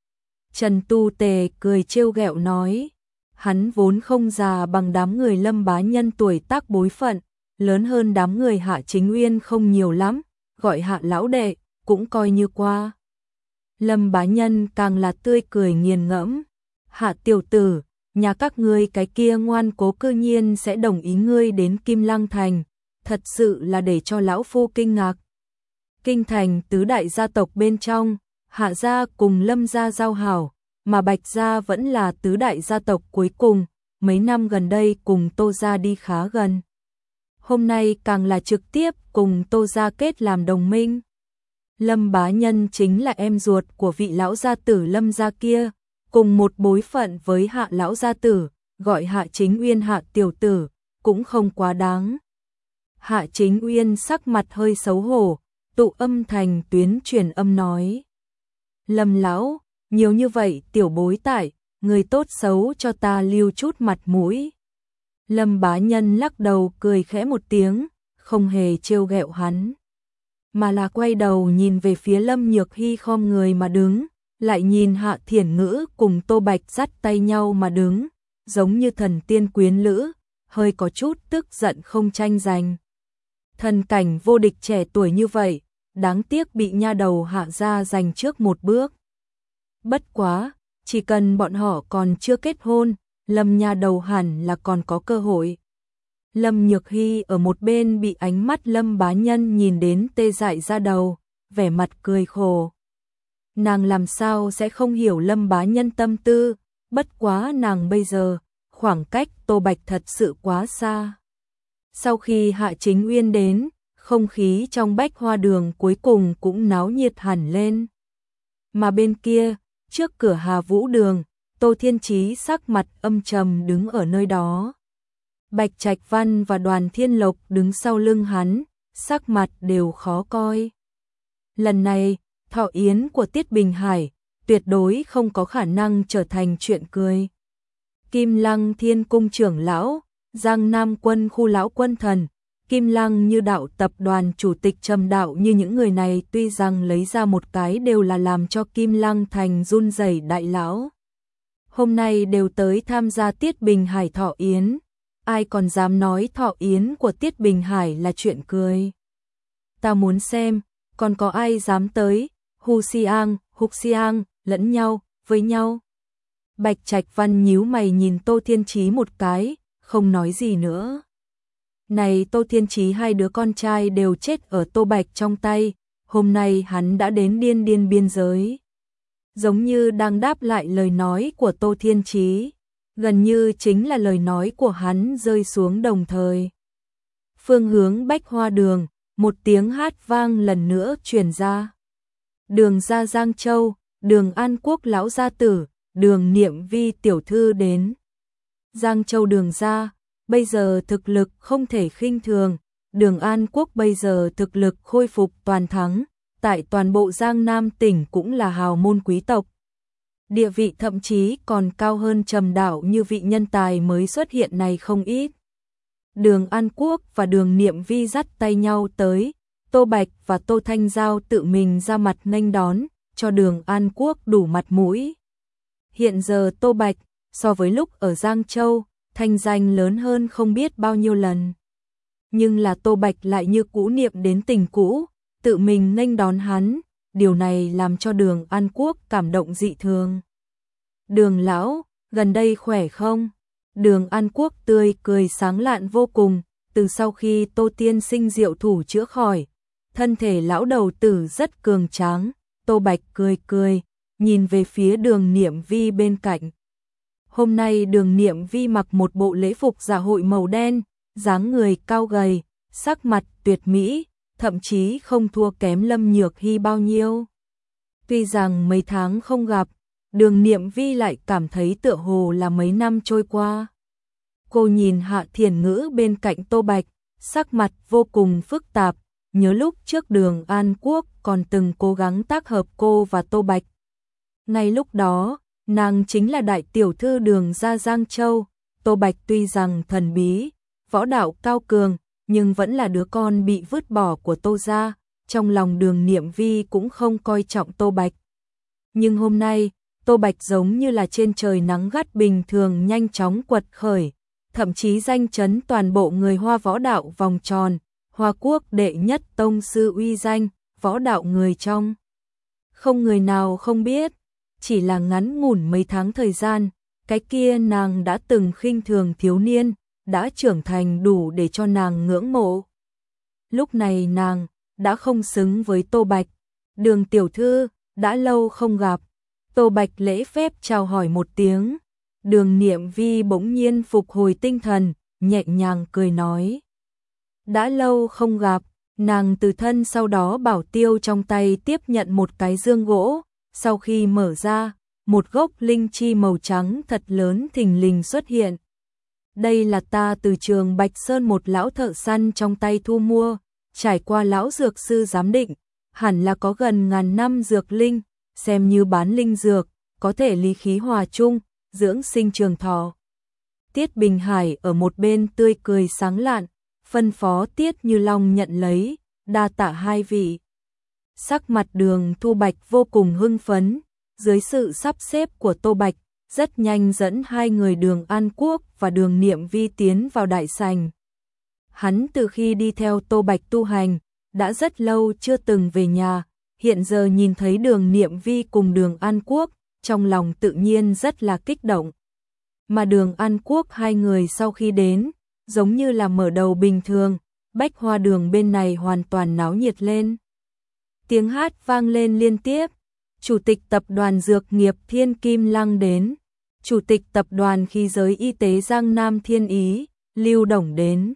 Trần Tu Tề cười trêu ghẹo nói, hắn vốn không già bằng đám người Lâm Bá Nhân tuổi tác bối phận, lớn hơn đám người Hạ Chính Uyên không nhiều lắm, gọi Hạ lão đệ cũng coi như qua. Lâm Bá Nhân càng là tươi cười nghiền ngẫm, Hạ tiểu tử, nhà các ngươi cái kia ngoan cố cư nhiên sẽ đồng ý ngươi đến Kim Lăng Thành, thật sự là để cho lão phu kinh ngạc. Kinh Thành tứ đại gia tộc bên trong, Hạ gia cùng Lâm gia giao hảo, mà Bạch gia vẫn là tứ đại gia tộc cuối cùng, mấy năm gần đây cùng Tô gia đi khá gần. Hôm nay càng là trực tiếp cùng Tô gia kết làm đồng minh. Lâm Bá Nhân chính là em ruột của vị lão gia tử Lâm gia kia, cùng một bối phận với Hạ lão gia tử, gọi Hạ Chính Uyên Hạ tiểu tử, cũng không quá đáng. Hạ Chính Uyên sắc mặt hơi xấu hổ, tụ âm thành tuyến truyền âm nói: "Lâm lão, nhiều như vậy tiểu bối tại, người tốt xấu cho ta lưu chút mặt mũi." Lâm Bá Nhân lắc đầu cười khẽ một tiếng, không hề trêu ghẹo hắn, mà là quay đầu nhìn về phía Lâm Nhược Hy khom người mà đứng, lại nhìn Hạ Thiển Ngữ cùng Tô Bạch dắt tay nhau mà đứng, giống như thần tiên quyến lữ, hơi có chút tức giận không tranh giành. Thần cảnh vô địch trẻ tuổi như vậy, đáng tiếc bị nha đầu Hạ gia giành trước một bước. Bất quá, chỉ cần bọn họ còn chưa kết hôn, Lâm nha đầu hẳn là còn có cơ hội. Lâm Nhược Hy ở một bên bị ánh mắt Lâm Bá Nhân nhìn đến tê dại ra đầu, vẻ mặt cười khổ. Nàng làm sao sẽ không hiểu Lâm Bá Nhân tâm tư, bất quá nàng bây giờ, khoảng cách Tô Bạch thật sự quá xa. Sau khi Hạ Chính Uyên đến, không khí trong Bách Hoa Đường cuối cùng cũng náo nhiệt hẳn lên. Mà bên kia, trước cửa Hà Vũ Đường, Tô Thiên Chí sắc mặt âm trầm đứng ở nơi đó. Bạch Trạch Văn và Đoàn Thiên Lộc đứng sau lưng hắn, sắc mặt đều khó coi. Lần này, thọ yến của Tiết Bình Hải, tuyệt đối không có khả năng trở thành chuyện cười. Kim Lăng Thiên Cung trưởng lão, Giang Nam Quân khu lão quân thần, Kim Lăng Như Đạo tập đoàn chủ tịch Trầm Đạo, như những người này tuy rằng lấy ra một cái đều là làm cho Kim Lăng thành run rẩy đại lão. Hôm nay đều tới tham gia Tiết Bình Hải thọ yến, ai còn dám nói thọ yến của Tiết Bình Hải là chuyện cười. Ta muốn xem, còn có ai dám tới, Hu Xiang, Hục Xiang, lẫn nhau, với nhau. Bạch Trạch Văn nhíu mày nhìn Tô Thiên Chí một cái, không nói gì nữa. Này Tô Thiên Chí hai đứa con trai đều chết ở Tô Bạch trong tay, hôm nay hắn đã đến điên điên biên giới. Giống như đang đáp lại lời nói của Tô Thiên Chí, gần như chính là lời nói của hắn rơi xuống đồng thời. Phương hướng Bách Hoa Đường, một tiếng hát vang lần nữa truyền ra. Đường ra Giang Châu, Đường An Quốc lão gia tử, Đường Niệm Vi tiểu thư đến. Giang Châu Đường ra, bây giờ thực lực không thể khinh thường, Đường An Quốc bây giờ thực lực khôi phục toàn thắng, tại toàn bộ Giang Nam tỉnh cũng là hào môn quý tộc. Địa vị thậm chí còn cao hơn Trầm Đạo, như vị nhân tài mới xuất hiện này không ít. Đường An Quốc và Đường Niệm Vi dắt tay nhau tới, Tô Bạch và Tô Thanh Giao tự mình ra mặt nghênh đón, cho Đường An Quốc đủ mặt mũi. Hiện giờ Tô Bạch, so với lúc ở Giang Châu, thanh danh lớn hơn không biết bao nhiêu lần. Nhưng là Tô Bạch lại như cũ niệm đến tình cũ, tự mình nghênh đón hắn, điều này làm cho Đường An Quốc cảm động dị thường. Đường lão, gần đây khỏe không? Đường An Quốc tươi cười sáng lạn vô cùng, từ sau khi Tô Tiên Sinh diệu thủ chữa khỏi, thân thể lão đầu tử rất cường tráng. Tô Bạch cười cười, nhìn về phía Đường Niệm Vi bên cạnh. Hôm nay Đường Niệm Vi mặc một bộ lễ phục dạ hội màu đen, dáng người cao gầy, sắc mặt tuyệt mỹ, thậm chí không thua kém Lâm Nhược Hy bao nhiêu. Tuy rằng mấy tháng không gặp, Đường Niệm Vi lại cảm thấy tựa hồ là mấy năm trôi qua. Cô nhìn Hạ Thiền Ngữ bên cạnh Tô Bạch, sắc mặt vô cùng phức tạp, nhớ lúc trước Đường An Quốc còn từng cố gắng tác hợp cô và Tô Bạch. Ngay lúc đó, nàng chính là đại tiểu thư Đường gia Giang Châu. Tô Bạch tuy rằng thần bí, võ đạo cao cường, nhưng vẫn là đứa con bị vứt bỏ của Tô gia, trong lòng Đường Niệm Vi cũng không coi trọng Tô Bạch. Nhưng hôm nay, Tô Bạch giống như là trên trời nắng gắt bình thường nhanh chóng quật khởi, thậm chí danh chấn toàn bộ người Hoa võ đạo vòng tròn, Hoa Quốc đệ nhất tông sư uy danh, võ đạo người trong. Không người nào không biết, chỉ là ngắn ngủn mấy tháng thời gian, cái kia nàng đã từng khinh thường thiếu niên, đã trưởng thành đủ để cho nàng ngưỡng mộ. Lúc này nàng đã không xứng với Tô Bạch. Đường tiểu thư, đã lâu không gặp. Tô Bạch lễ phép chào hỏi một tiếng. Đường Niệm Vi bỗng nhiên phục hồi tinh thần, nhẹ nhàng cười nói. Đã lâu không gặp, nàng từ thân sau đó bảo tiêu trong tay tiếp nhận một cái dương gỗ, sau khi mở ra, một gốc linh chi màu trắng thật lớn thình lình xuất hiện. Đây là ta từ trường Bạch Sơn một lão thợ săn trong tay thu mua, trải qua lão dược sư giám định, hẳn là có gần ngàn năm dược linh, xem như bán linh dược, có thể lý khí hòa chung, dưỡng sinh trường thọ. Tiết Bình Hải ở một bên tươi cười sáng lạn, phân phó Tiết Như Long nhận lấy, đa tạ hai vị. Sắc mặt Đường Thu Bạch vô cùng hưng phấn, dưới sự sắp xếp của Tô Bạch, rất nhanh dẫn hai người Đường An Quốc và Đường Niệm Vi tiến vào đại sảnh. Hắn từ khi đi theo Tô Bạch tu hành, đã rất lâu chưa từng về nhà, hiện giờ nhìn thấy Đường Niệm Vi cùng Đường An Quốc, trong lòng tự nhiên rất là kích động. Mà Đường An Quốc hai người sau khi đến, giống như là mở đầu bình thường, Bách Hoa Đường bên này hoàn toàn náo nhiệt lên. Tiếng hát vang lên liên tiếp, Chủ tịch Tập đoàn Dược nghiệp Thiên Kim Lăng đến, Chủ tịch Tập đoàn Khí giới Y tế Giang Nam Thiên Ý, Lưu Đồng đến.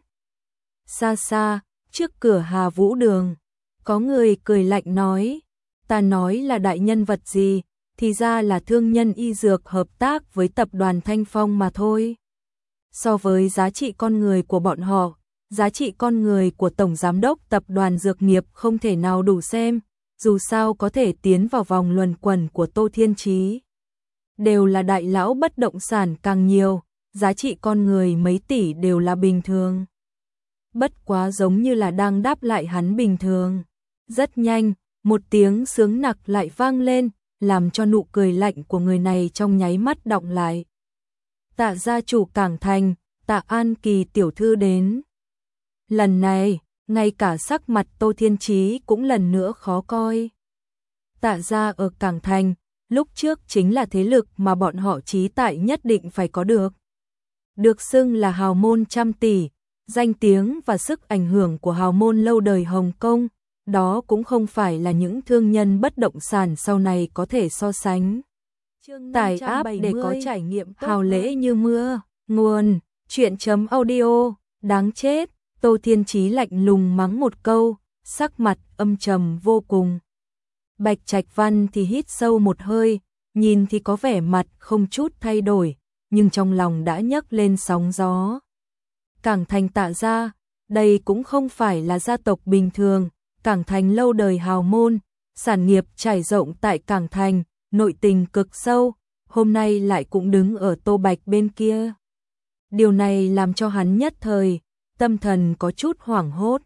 Xa xa, trước cửa Hà Vũ Đường, có người cười lạnh nói, ta nói là đại nhân vật gì, thì ra là thương nhân y dược hợp tác với Tập đoàn Thanh Phong mà thôi. So với giá trị con người của bọn họ, giá trị con người của Tổng Giám đốc Tập đoàn Dược nghiệp không thể nào đủ xem, dù sao có thể tiến vào vòng luẩn quẩn của Tô Thiên Chí. Đều là đại lão bất động sản càng nhiều, giá trị con người mấy tỷ đều là bình thường. Bất quá giống như là đang đáp lại hắn bình thường. Rất nhanh, một tiếng sướng nặc lại vang lên, làm cho nụ cười lạnh của người này trong nháy mắt đọng lại. Tạ gia chủ Cảng Thành, Tạ An Kỳ tiểu thư đến. Lần này, ngay cả sắc mặt Tô Thiên Chí cũng lần nữa khó coi. Tạ gia ở Cảng Thành, lúc trước chính là thế lực mà bọn họ Chí Tại nhất định phải có được. Được xưng là hào môn trăm tỷ, danh tiếng và sức ảnh hưởng của hào môn lâu đời Hồng Kông, đó cũng không phải là những thương nhân bất động sản sau này có thể so sánh. Tải app để có trải nghiệm hào lễ như mưa. Nguồn, chuyện chấm audio, đáng chết. Tô Thiên Chí lạnh lùng mắng một câu, sắc mặt âm trầm vô cùng. Bạch Trạch Văn thì hít sâu một hơi, nhìn thì có vẻ mặt không chút thay đổi, nhưng trong lòng đã nhấc lên sóng gió. Cảng Thành Tạ gia, đây cũng không phải là gia tộc bình thường, Cảng Thành lâu đời hào môn, sản nghiệp trải rộng tại Cảng Thành, nội tình cực sâu, hôm nay lại cũng đứng ở Tô Bạch bên kia. Điều này làm cho hắn nhất thời, tâm thần có chút hoảng hốt.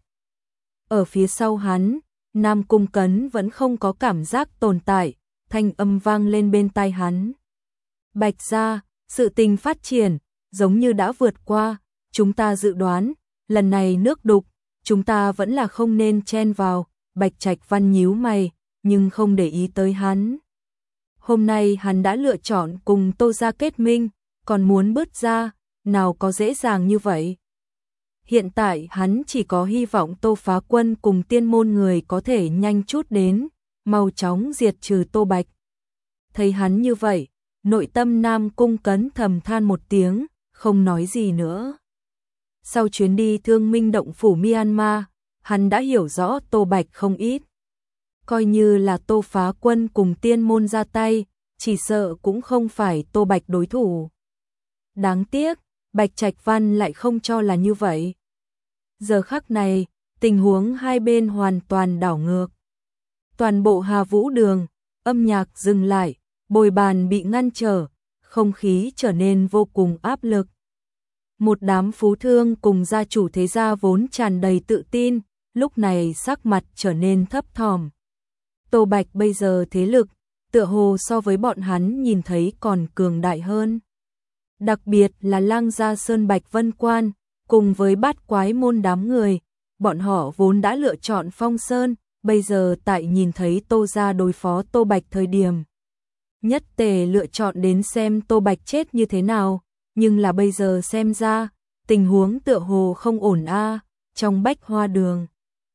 Ở phía sau hắn, Nam Cung Cấn vẫn không có cảm giác tồn tại, thanh âm vang lên bên tai hắn. Bạch gia, sự tình phát triển, giống như đã vượt qua, chúng ta dự đoán, lần này nước đục, chúng ta vẫn là không nên chen vào. Bạch Trạch Văn nhíu mày, nhưng không để ý tới hắn. Hôm nay hắn đã lựa chọn cùng Tô gia kết minh, còn muốn bứt ra, nào có dễ dàng như vậy. Hiện tại hắn chỉ có hy vọng Tô Phá Quân cùng tiên môn người có thể nhanh chút đến, mau chóng diệt trừ Tô Bạch. Thấy hắn như vậy, nội tâm Nam Cung Cấn thầm than một tiếng, không nói gì nữa. Sau chuyến đi Thương Minh động phủ Myanmar, hắn đã hiểu rõ Tô Bạch không ít. Coi như là Tô Phá Quân cùng tiên môn ra tay, chỉ sợ cũng không phải Tô Bạch đối thủ. Đáng tiếc, Bạch Trạch Văn lại không cho là như vậy. Giờ khắc này, tình huống hai bên hoàn toàn đảo ngược. Toàn bộ Hà Vũ Đường, âm nhạc dừng lại, bồi bàn bị ngăn trở, không khí trở nên vô cùng áp lực. Một đám phú thương cùng gia chủ thế gia vốn tràn đầy tự tin, lúc này sắc mặt trở nên thấp thỏm. Tô Bạch bây giờ thế lực, tựa hồ so với bọn hắn nhìn thấy còn cường đại hơn. Đặc biệt là Lang gia Sơn Bạch Vân Quan, cùng với Bát Quái môn đám người, bọn họ vốn đã lựa chọn Phong Sơn, bây giờ tại nhìn thấy Tô gia đối phó Tô Bạch thời điểm. Nhất tề lựa chọn đến xem Tô Bạch chết như thế nào, nhưng là bây giờ xem ra, tình huống tựa hồ không ổn a. Trong Bách Hoa Đường.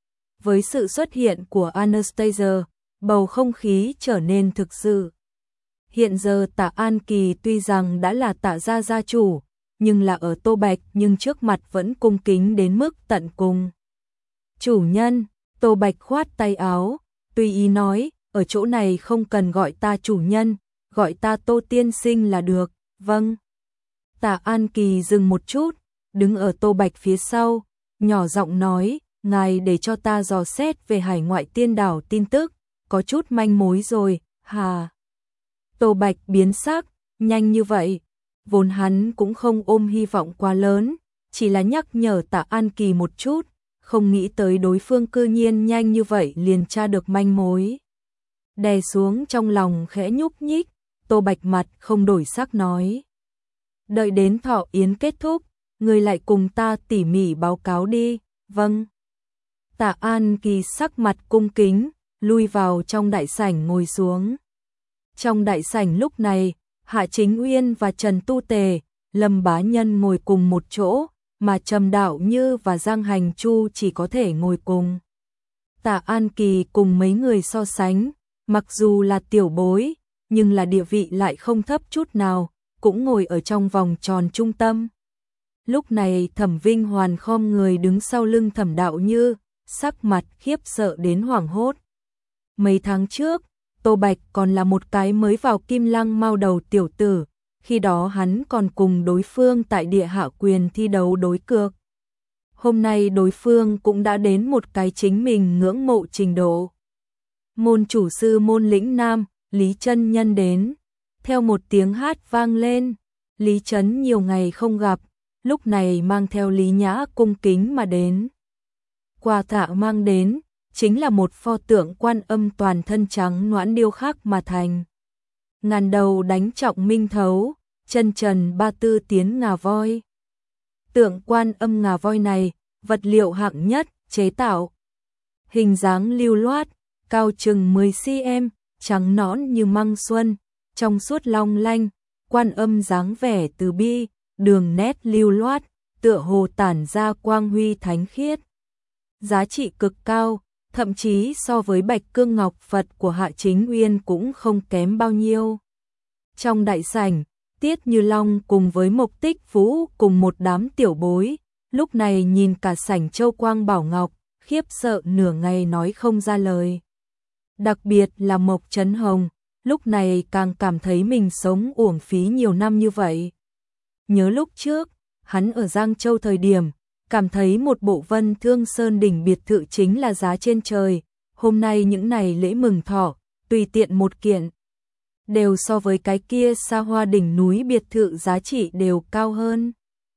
Với sự xuất hiện của Anastasia, bầu không khí trở nên thực sự. Hiện giờ Tạ An Kỳ tuy rằng đã là Tạ gia gia chủ, nhưng là ở Tô Bạch nhưng trước mặt vẫn cung kính đến mức tận cùng. Chủ nhân, Tô Bạch khoát tay áo, tùy ý nói, ở chỗ này không cần gọi ta chủ nhân, gọi ta Tô tiên sinh là được, vâng. Tạ An Kỳ dừng một chút, đứng ở Tô Bạch phía sau, nhỏ giọng nói, ngài để cho ta dò xét về hải ngoại tiên đảo tin tức, có chút manh mối rồi, hà. Tô Bạch biến sắc, nhanh như vậy, vốn hắn cũng không ôm hy vọng quá lớn, chỉ là nhắc nhở Tạ An Kỳ một chút, không nghĩ tới đối phương cư nhiên nhanh như vậy liền tra được manh mối. Đè xuống trong lòng khẽ nhúc nhích, Tô Bạch mặt không đổi sắc nói. Đợi đến thọ yến kết thúc, người lại cùng ta tỉ mỉ báo cáo đi, vâng. Tạ An Kỳ sắc mặt cung kính, lui vào trong đại sảnh ngồi xuống. Trong đại sảnh lúc này, Hạ Chính Uyên và Trần Tu Tề, Lâm Bá Nhân ngồi cùng một chỗ, mà Trầm Đạo Như và Giang Hành Chu chỉ có thể ngồi cùng. Tạ An Kỳ cùng mấy người so sánh, mặc dù là tiểu bối, nhưng là địa vị lại không thấp chút nào, cũng ngồi ở trong vòng tròn trung tâm. Lúc này Thẩm Vinh Hoàn khom người đứng sau lưng Thẩm Đạo Như, sắc mặt khiếp sợ đến hoảng hốt. Mấy tháng trước, Tô Bạch còn là một cái mới vào Kim Lăng mao đầu tiểu tử, khi đó hắn còn cùng đối phương tại địa hạ quyền thi đấu đối cược. Hôm nay đối phương cũng đã đến một cái chính mình ngưỡng mộ trình độ. Môn chủ sư môn lĩnh Nam, Lý Chân Nhân đến. Theo một tiếng hát vang lên, Lý Chấn nhiều ngày không gặp, lúc này mang theo Lý Nhã cung kính mà đến. Quà tặng mang đến chính là một pho tượng Quan Âm toàn thân trắng nõn điêu khắc mà thành. Ngàn đầu đánh trọng minh thấu, chân trần ba tư tiến ngà voi. Tượng Quan Âm ngà voi này, vật liệu hạng nhất, chế tạo. Hình dáng lưu loát, cao chừng mười xăng-ti-mét, trắng nõn như măng xuân, trong suốt long lanh, Quan Âm dáng vẻ từ bi, đường nét lưu loát, tựa hồ tản ra quang huy thánh khiết. Giá trị cực cao, thậm chí so với Bạch Cương Ngọc Phật của Hạ Chính Uyên cũng không kém bao nhiêu. Trong đại sảnh, Tiết Như Long cùng với Mộc Tích Vũ cùng một đám tiểu bối, lúc này nhìn cả sảnh châu quang bảo ngọc, khiếp sợ nửa ngày nói không ra lời. Đặc biệt là Mộc Trấn Hồng, lúc này càng cảm thấy mình sống uổng phí nhiều năm như vậy. Nhớ lúc trước, hắn ở Giang Châu thời điểm, cảm thấy một bộ Vân Thương Sơn đỉnh biệt thự chính là giá trên trời, hôm nay những này lễ mừng thọ, tùy tiện một kiện, đều so với cái kia xa hoa đỉnh núi biệt thự giá trị đều cao hơn.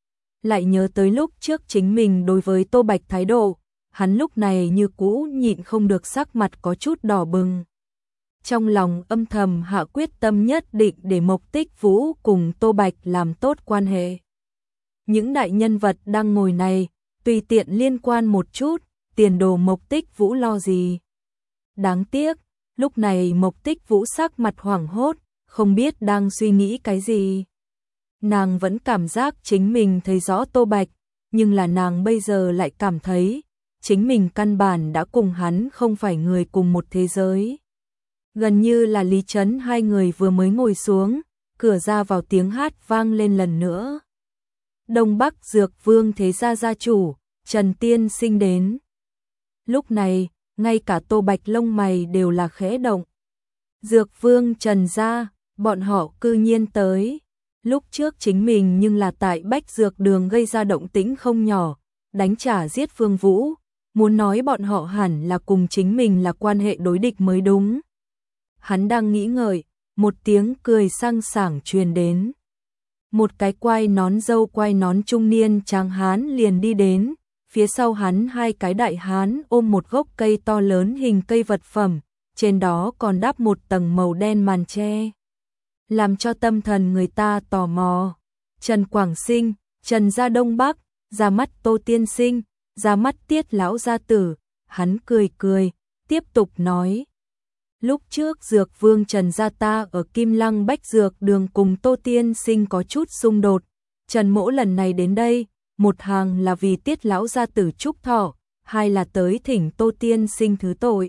Lại nhớ tới lúc trước chính mình đối với Tô Bạch thái độ, hắn lúc này như cũ nhịn không được sắc mặt có chút đỏ bừng. Trong lòng âm thầm hạ quyết tâm nhất định để Mộc Tích Vũ cùng Tô Bạch làm tốt quan hệ. Những đại nhân vật đang ngồi này, tùy tiện liên quan một chút, tiền đồ Mộc Tích Vũ lo gì. Đáng tiếc, lúc này Mộc Tích Vũ sắc mặt hoảng hốt, không biết đang suy nghĩ cái gì. Nàng vẫn cảm giác chính mình thấy rõ Tô Bạch, nhưng là nàng bây giờ lại cảm thấy, chính mình căn bản đã cùng hắn không phải người cùng một thế giới. Gần như là Lý Trấn hai người vừa mới ngồi xuống, cửa ra vào tiếng hát vang lên lần nữa. Đông Bắc Dược Vương thế gia gia chủ, Trần Tiên Sinh đến. Lúc này, ngay cả Tô Bạch lông mày đều là khẽ động. Dược Vương Trần gia, bọn họ cư nhiên tới. Lúc trước chính mình nhưng là tại Bách Dược Đường gây ra động tĩnh không nhỏ, đánh trả giết Phương Vũ, muốn nói bọn họ hẳn là cùng chính mình là quan hệ đối địch mới đúng. Hắn đang nghĩ ngợi, một tiếng cười sang sảng truyền đến. Một cái quai nón dâu quai nón trung niên tráng hán liền đi đến, phía sau hắn hai cái đại hán ôm một gốc cây to lớn hình cây vật phẩm, trên đó còn đắp một tầng màu đen màn che. Làm cho tâm thần người ta tò mò. Trần Quảng Sinh, Trần gia Đông Bắc, ra mắt Tô Tiên Sinh, ra mắt Tiết lão gia tử, hắn cười cười, tiếp tục nói. Lúc trước Dược Vương Trần gia ta ở Kim Lăng Bách Dược Đường cùng Tô Tiên Sinh có chút xung đột, Trần mỗ lần này đến đây, một hàng là vì Tiết lão gia tử chúc thọ, hai là tới thỉnh Tô Tiên Sinh thứ tội.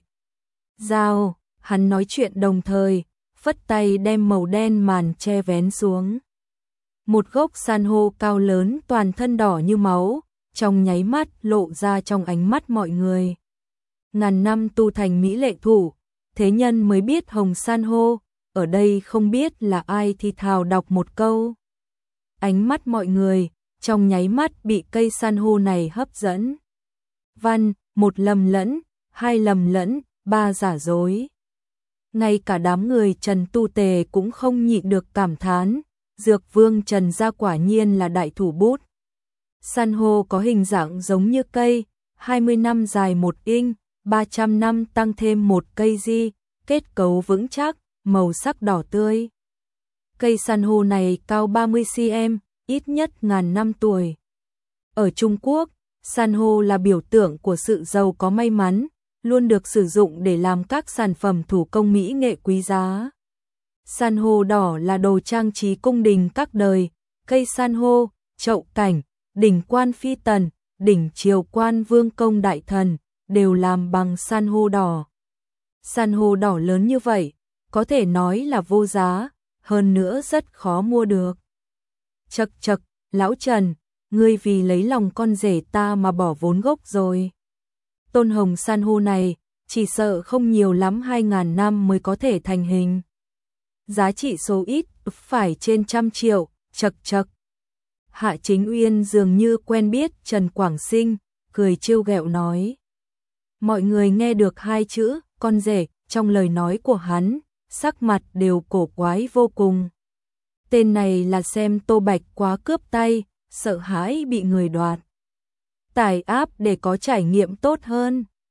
Giao, hắn nói chuyện đồng thời, phất tay đem màu đen màn che vén xuống. Một gốc san hô cao lớn toàn thân đỏ như máu, trong nháy mắt lộ ra trong ánh mắt mọi người. Ngàn năm tu thành mỹ lệ thủ, thế nhân mới biết hồng san hô, ở đây không biết là ai thì thào đọc một câu. Ánh mắt mọi người, trong nháy mắt bị cây san hô này hấp dẫn. Văn, một lầm lẫn, hai lầm lẫn, ba giả dối. Ngay cả đám người Trần tu tề cũng không nhịn được cảm thán, Dược Vương Trần gia quả nhiên là đại thủ bút. San hô có hình dạng giống như cây, hai mươi năm dài một inch, ba trăm năm tăng thêm một cây di, kết cấu vững chắc, màu sắc đỏ tươi. Cây san hô này cao ba mươi xăng-ti-mét, ít nhất ngàn năm tuổi. Ở Trung Quốc, san hô là biểu tượng của sự giàu có may mắn, luôn được sử dụng để làm các sản phẩm thủ công mỹ nghệ quý giá. San hô đỏ là đồ trang trí cung đình các đời, cây san hô, chậu cảnh, đỉnh quan phi tần, đỉnh triều quan vương công đại thần, đều làm bằng san hô đỏ. San hô đỏ lớn như vậy, có thể nói là vô giá, hơn nữa rất khó mua được. Chậc chậc, lão Trần, ngươi vì lấy lòng con rể ta mà bỏ vốn gốc rồi. Tôn hồng san hô này, chỉ sợ không nhiều lắm hai ngàn năm mới có thể thành hình. Giá trị số ít, phải trên trăm triệu, chậc chậc. Hạ Chính Uyên dường như quen biết Trần Quảng Sinh, cười trêu ghẹo nói. Mọi người nghe được hai chữ, con rể, trong lời nói của hắn, sắc mặt đều cổ quái vô cùng. Tên này là xem Tô Bạch quá cướp tay, sợ hãi bị người đoạt tải áp để có trải nghiệm tốt hơn.